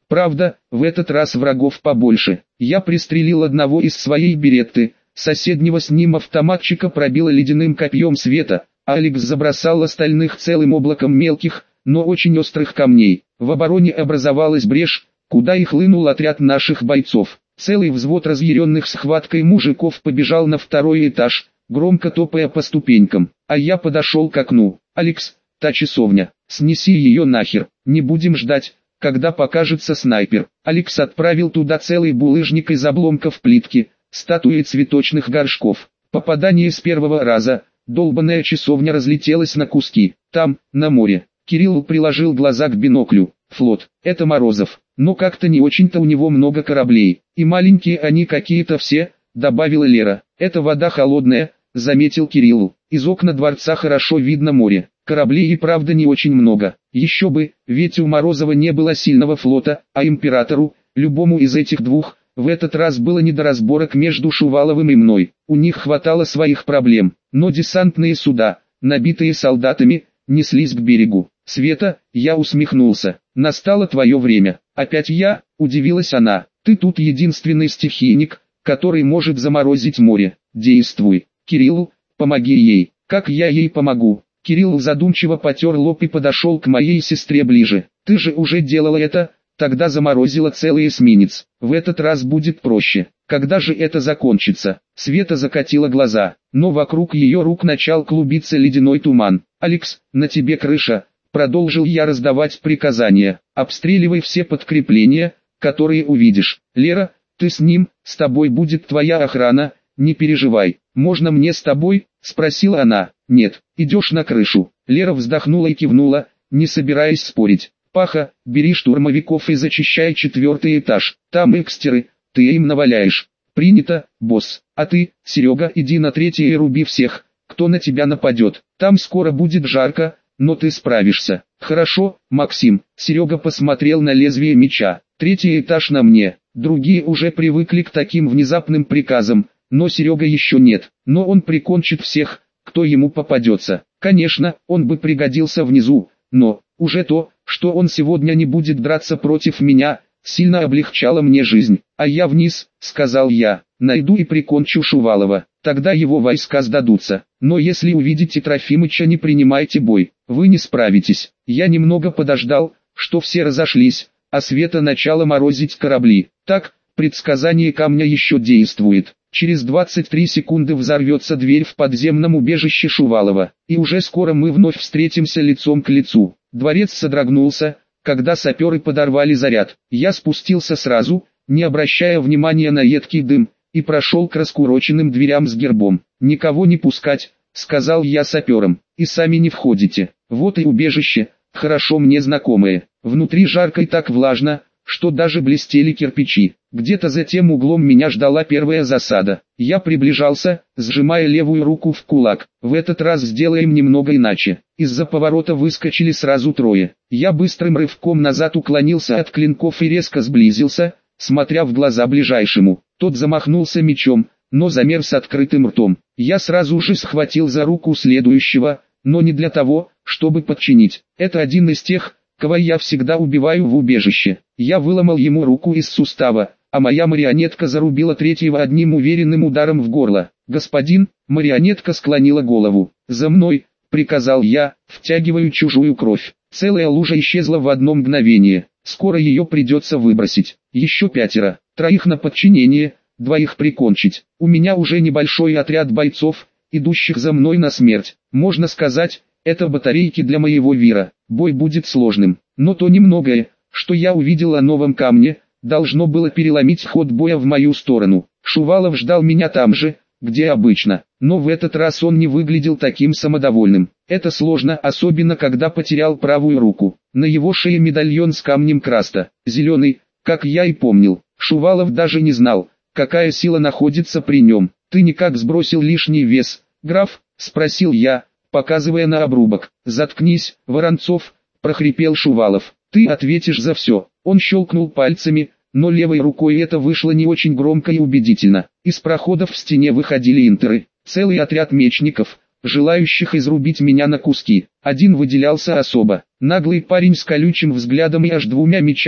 Правда, в этот раз врагов побольше. Я пристрелил одного из своей беретты, соседнего с ним автоматчика пробило ледяным копьем света, а Алекс забросал остальных целым облаком мелких, но очень острых камней. В обороне образовалась брешь, куда и хлынул отряд наших бойцов. Целый взвод разъяренных схваткой мужиков побежал на второй этаж, громко топая по ступенькам, а я подошел к окну. «Алекс, та часовня, снеси ее нахер, не будем ждать, когда покажется снайпер». Алекс отправил туда целый булыжник из обломков плитки, статуи цветочных горшков. Попадание с первого раза, долбаная часовня разлетелась на куски. Там, на море, Кирилл приложил глаза к биноклю. Флот, это Морозов, но как-то не очень-то у него много кораблей, и маленькие они какие-то все, добавила Лера. Это вода холодная, заметил Кирилл. Из окна дворца хорошо видно море. Кораблей и правда не очень много. Еще бы, ведь у Морозова не было сильного флота, а императору, любому из этих двух, в этот раз было не до разборок между Шуваловым и мной. У них хватало своих проблем, но десантные суда, набитые солдатами, неслись к берегу. «Света», я усмехнулся, — «настало твое время». «Опять я?» — удивилась она. «Ты тут единственный стихийник, который может заморозить море. Действуй. Кирилл, помоги ей». «Как я ей помогу?» Кирилл задумчиво потер лоб и подошел к моей сестре ближе. «Ты же уже делала это, тогда заморозила целый эсминец. В этот раз будет проще. Когда же это закончится?» Света закатила глаза, но вокруг ее рук начал клубиться ледяной туман. «Алекс, на тебе крыша», — продолжил я раздавать приказания. «Обстреливай все подкрепления, которые увидишь. Лера, ты с ним, с тобой будет твоя охрана, не переживай». «Можно мне с тобой?» — спросила она. «Нет, идешь на крышу». Лера вздохнула и кивнула, не собираясь спорить. «Паха, бери штурмовиков и зачищай 4-й этаж. Там экстеры, ты им наваляешь». «Принято, босс. А ты, Серега, иди на 3-й и руби всех, кто на тебя нападет. Там скоро будет жарко, но ты справишься». «Хорошо, Максим». Серега посмотрел на лезвие меча. 3-й этаж на мне. Другие уже привыкли к таким внезапным приказам, но Серега еще нет. Но он прикончит всех, кто ему попадется. Конечно, он бы пригодился внизу, но уже то, что он сегодня не будет драться против меня, сильно облегчало мне жизнь. «А я вниз», — сказал я, — «найду и прикончу Шувалова, тогда его войска сдадутся. Но если увидите Трофимыча, не принимайте бой, вы не справитесь». Я немного подождал, что все разошлись, а Света начала морозить корабли. Так, предсказание камня еще действует. Через 23 секунды взорвется дверь в подземном убежище Шувалова, и уже скоро мы вновь встретимся лицом к лицу. Дворец содрогнулся, когда саперы подорвали заряд. Я спустился сразу, не обращая внимания на едкий дым, и прошел к раскуроченным дверям с гербом. «Никого не пускать», — сказал я саперам, — «и сами не входите». Вот и убежище, хорошо мне знакомое. Внутри жарко и так влажно, что даже блестели кирпичи. Где-то за тем углом меня ждала первая засада. Я приближался, сжимая левую руку в кулак. В этот раз сделаем немного иначе. Из-за поворота выскочили сразу трое. Я быстрым рывком назад уклонился от клинков и резко сблизился, смотря в глаза ближайшему. Тот замахнулся мечом, но замер с открытым ртом. Я сразу же схватил за руку следующего, но не для того, чтобы подчинить. Это один из тех, кого я всегда убиваю в убежище. Я выломал ему руку из сустава, а моя марионетка зарубила третьего одним уверенным ударом в горло. «Господин», марионетка склонила голову. «За мной», — приказал я, втягиваю чужую кровь. Целая лужа исчезла в одно мгновение. Скоро ее придется выбросить. Еще 5, 3 на подчинение, 2 прикончить. У меня уже небольшой отряд бойцов, идущих за мной на смерть. Можно сказать, это батарейки для моего вира. Бой будет сложным, но то немногое, что я увидел о новом камне, должно было переломить ход боя в мою сторону. Шувалов ждал меня там же, где обычно, но в этот раз он не выглядел таким самодовольным. Это сложно, особенно когда потерял правую руку. На его шее медальон с камнем краста, зеленый, как я и помнил. Шувалов даже не знал, какая сила находится при нем. «Ты никак сбросил лишний вес, граф?» — спросил я, показывая на обрубок. «Заткнись, Воронцов», — прохрипел Шувалов. «Ты ответишь за все». Он щелкнул пальцами, но левой рукой это вышло не очень громко и убедительно. Из проходов в стене выходили интеры. Целый отряд мечников, желающих изрубить меня на куски. Один выделялся особо. Наглый парень с колючим взглядом и аж 2 мечами,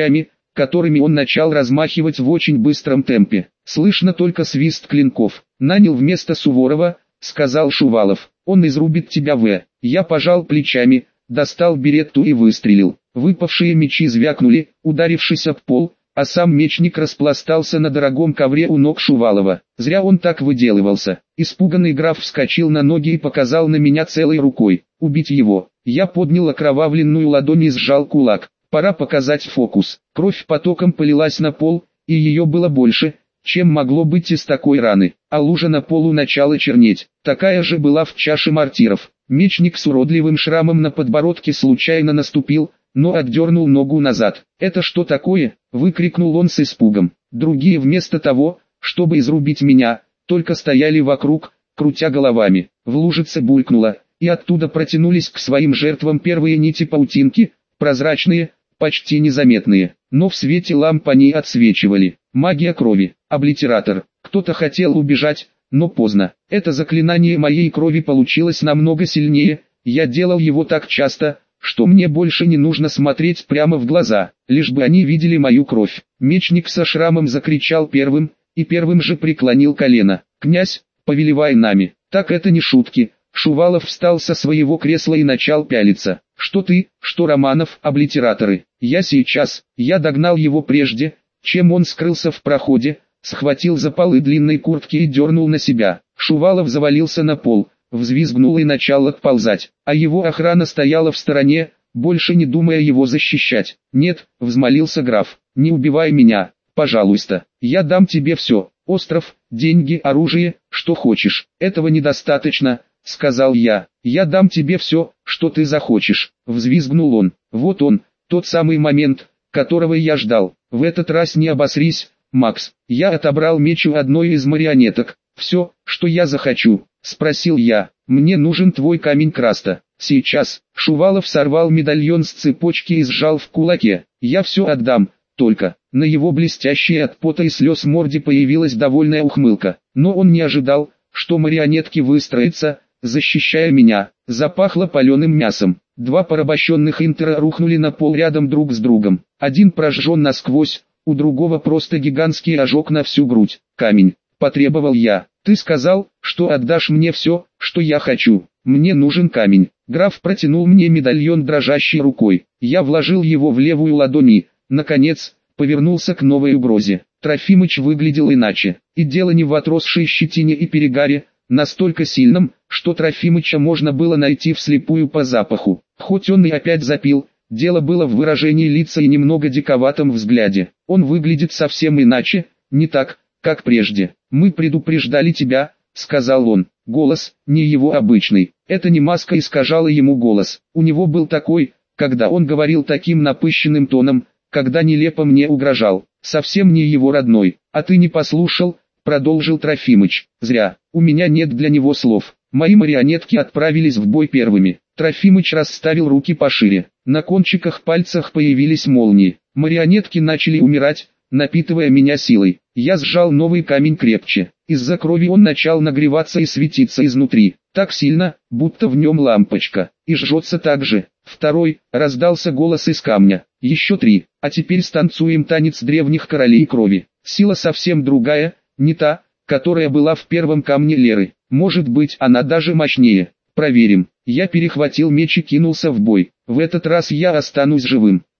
которыми он начал размахивать в очень быстром темпе. Слышно только свист клинков. «Нанял вместо Суворова», — сказал Шувалов. «Он изрубит тебя в...» Я пожал плечами, достал беретту и выстрелил. Выпавшие мечи звякнули, ударившись об пол, а сам мечник распластался на дорогом ковре у ног Шувалова. Зря он так выделывался. Испуганный граф вскочил на ноги и показал на меня целой рукой. «Убить его!» Я поднял окровавленную ладонь и сжал кулак. Пора показать фокус. Кровь потоком полилась на пол, и ее было больше, чем могло быть из такой раны. А лужа на полу начала чернеть. Такая же была в чаше мортиров. Мечник с уродливым шрамом на подбородке случайно наступил, но отдернул ногу назад. «Это что такое?» — выкрикнул он с испугом. Другие вместо того, чтобы изрубить меня, только стояли вокруг, крутя головами. В лужице булькнуло, и оттуда протянулись к своим жертвам первые нити паутинки, прозрачные, почти незаметные, но в свете ламп они отсвечивали. Магия крови, облитератор. Кто-то хотел убежать, но поздно. Это заклинание моей крови получилось намного сильнее, я делал его так часто, что мне больше не нужно смотреть прямо в глаза, лишь бы они видели мою кровь. Мечник со шрамом закричал первым, и первым же преклонил колено. «Князь, повелевай нами!» Так это не шутки. Шувалов встал со своего кресла и начал пялиться. «Что ты, что Романов, облитераторы? Я догнал его прежде, чем он скрылся в проходе, схватил за полы длинной куртки и дернул на себя. Шувалов завалился на пол, взвизгнул и начал отползать, а его охрана стояла в стороне, больше не думая его защищать. «Нет», — взмолился граф, — «не убивай меня, пожалуйста, я дам тебе все, остров, деньги, оружие, что хочешь». «Этого недостаточно», — сказал я. «Я дам тебе все, что ты захочешь», — взвизгнул он. Вот он, тот самый момент, которого я ждал. «В этот раз не обосрись, Макс». Я отобрал меч у одной из марионеток. «Все, что я захочу?» — спросил я. «Мне нужен твой камень краста. Сейчас». Шувалов сорвал медальон с цепочки и сжал в кулаке. «Я все отдам, только». На его блестящей от пота и слез морде появилась довольная ухмылка. Но он не ожидал, что марионетки выстроятся, защищая меня. Запахло паленым мясом. Два порабощенных интера рухнули на пол рядом друг с другом. Один прожжен насквозь, у другого просто гигантский ожог на всю грудь. «Камень», — потребовал я. «Ты сказал, что отдашь мне все, что я хочу. Мне нужен камень». Граф протянул мне медальон дрожащей рукой. Я вложил его в левую ладонь и, наконец, повернулся к новой угрозе. Трофимыч выглядел иначе. И дело не в отросшей щетине и перегаре, настолько сильном, что Трофимыча можно было найти вслепую по запаху. Хоть он и опять запил, дело было в выражении лица и немного диковатом взгляде. Он выглядит совсем иначе, не так, как прежде. «Мы предупреждали тебя», — сказал он. Голос, не его обычный. Это не маска искажала ему голос. У него был такой, когда он говорил таким напыщенным тоном, когда нелепо мне угрожал. Совсем не его родной. «А ты не послушал?» — продолжил Трофимыч. «Зря. У меня нет для него слов. Мои марионетки отправились в бой первыми». Трофимыч расставил руки пошире. На кончиках пальцев появились молнии. Марионетки начали умирать, напитывая меня силой. Я сжал новый камень крепче. Из-за крови он начал нагреваться и светиться изнутри. Так сильно, будто в нем лампочка. И жжется так же. Второй, раздался голос из камня. Еще 3. А теперь станцуем танец древних королей крови. Сила совсем другая, не та, которая была в первом камне Леры. Может быть, она даже мощнее. Проверим. Я перехватил меч и кинулся в бой. В этот раз я останусь живым.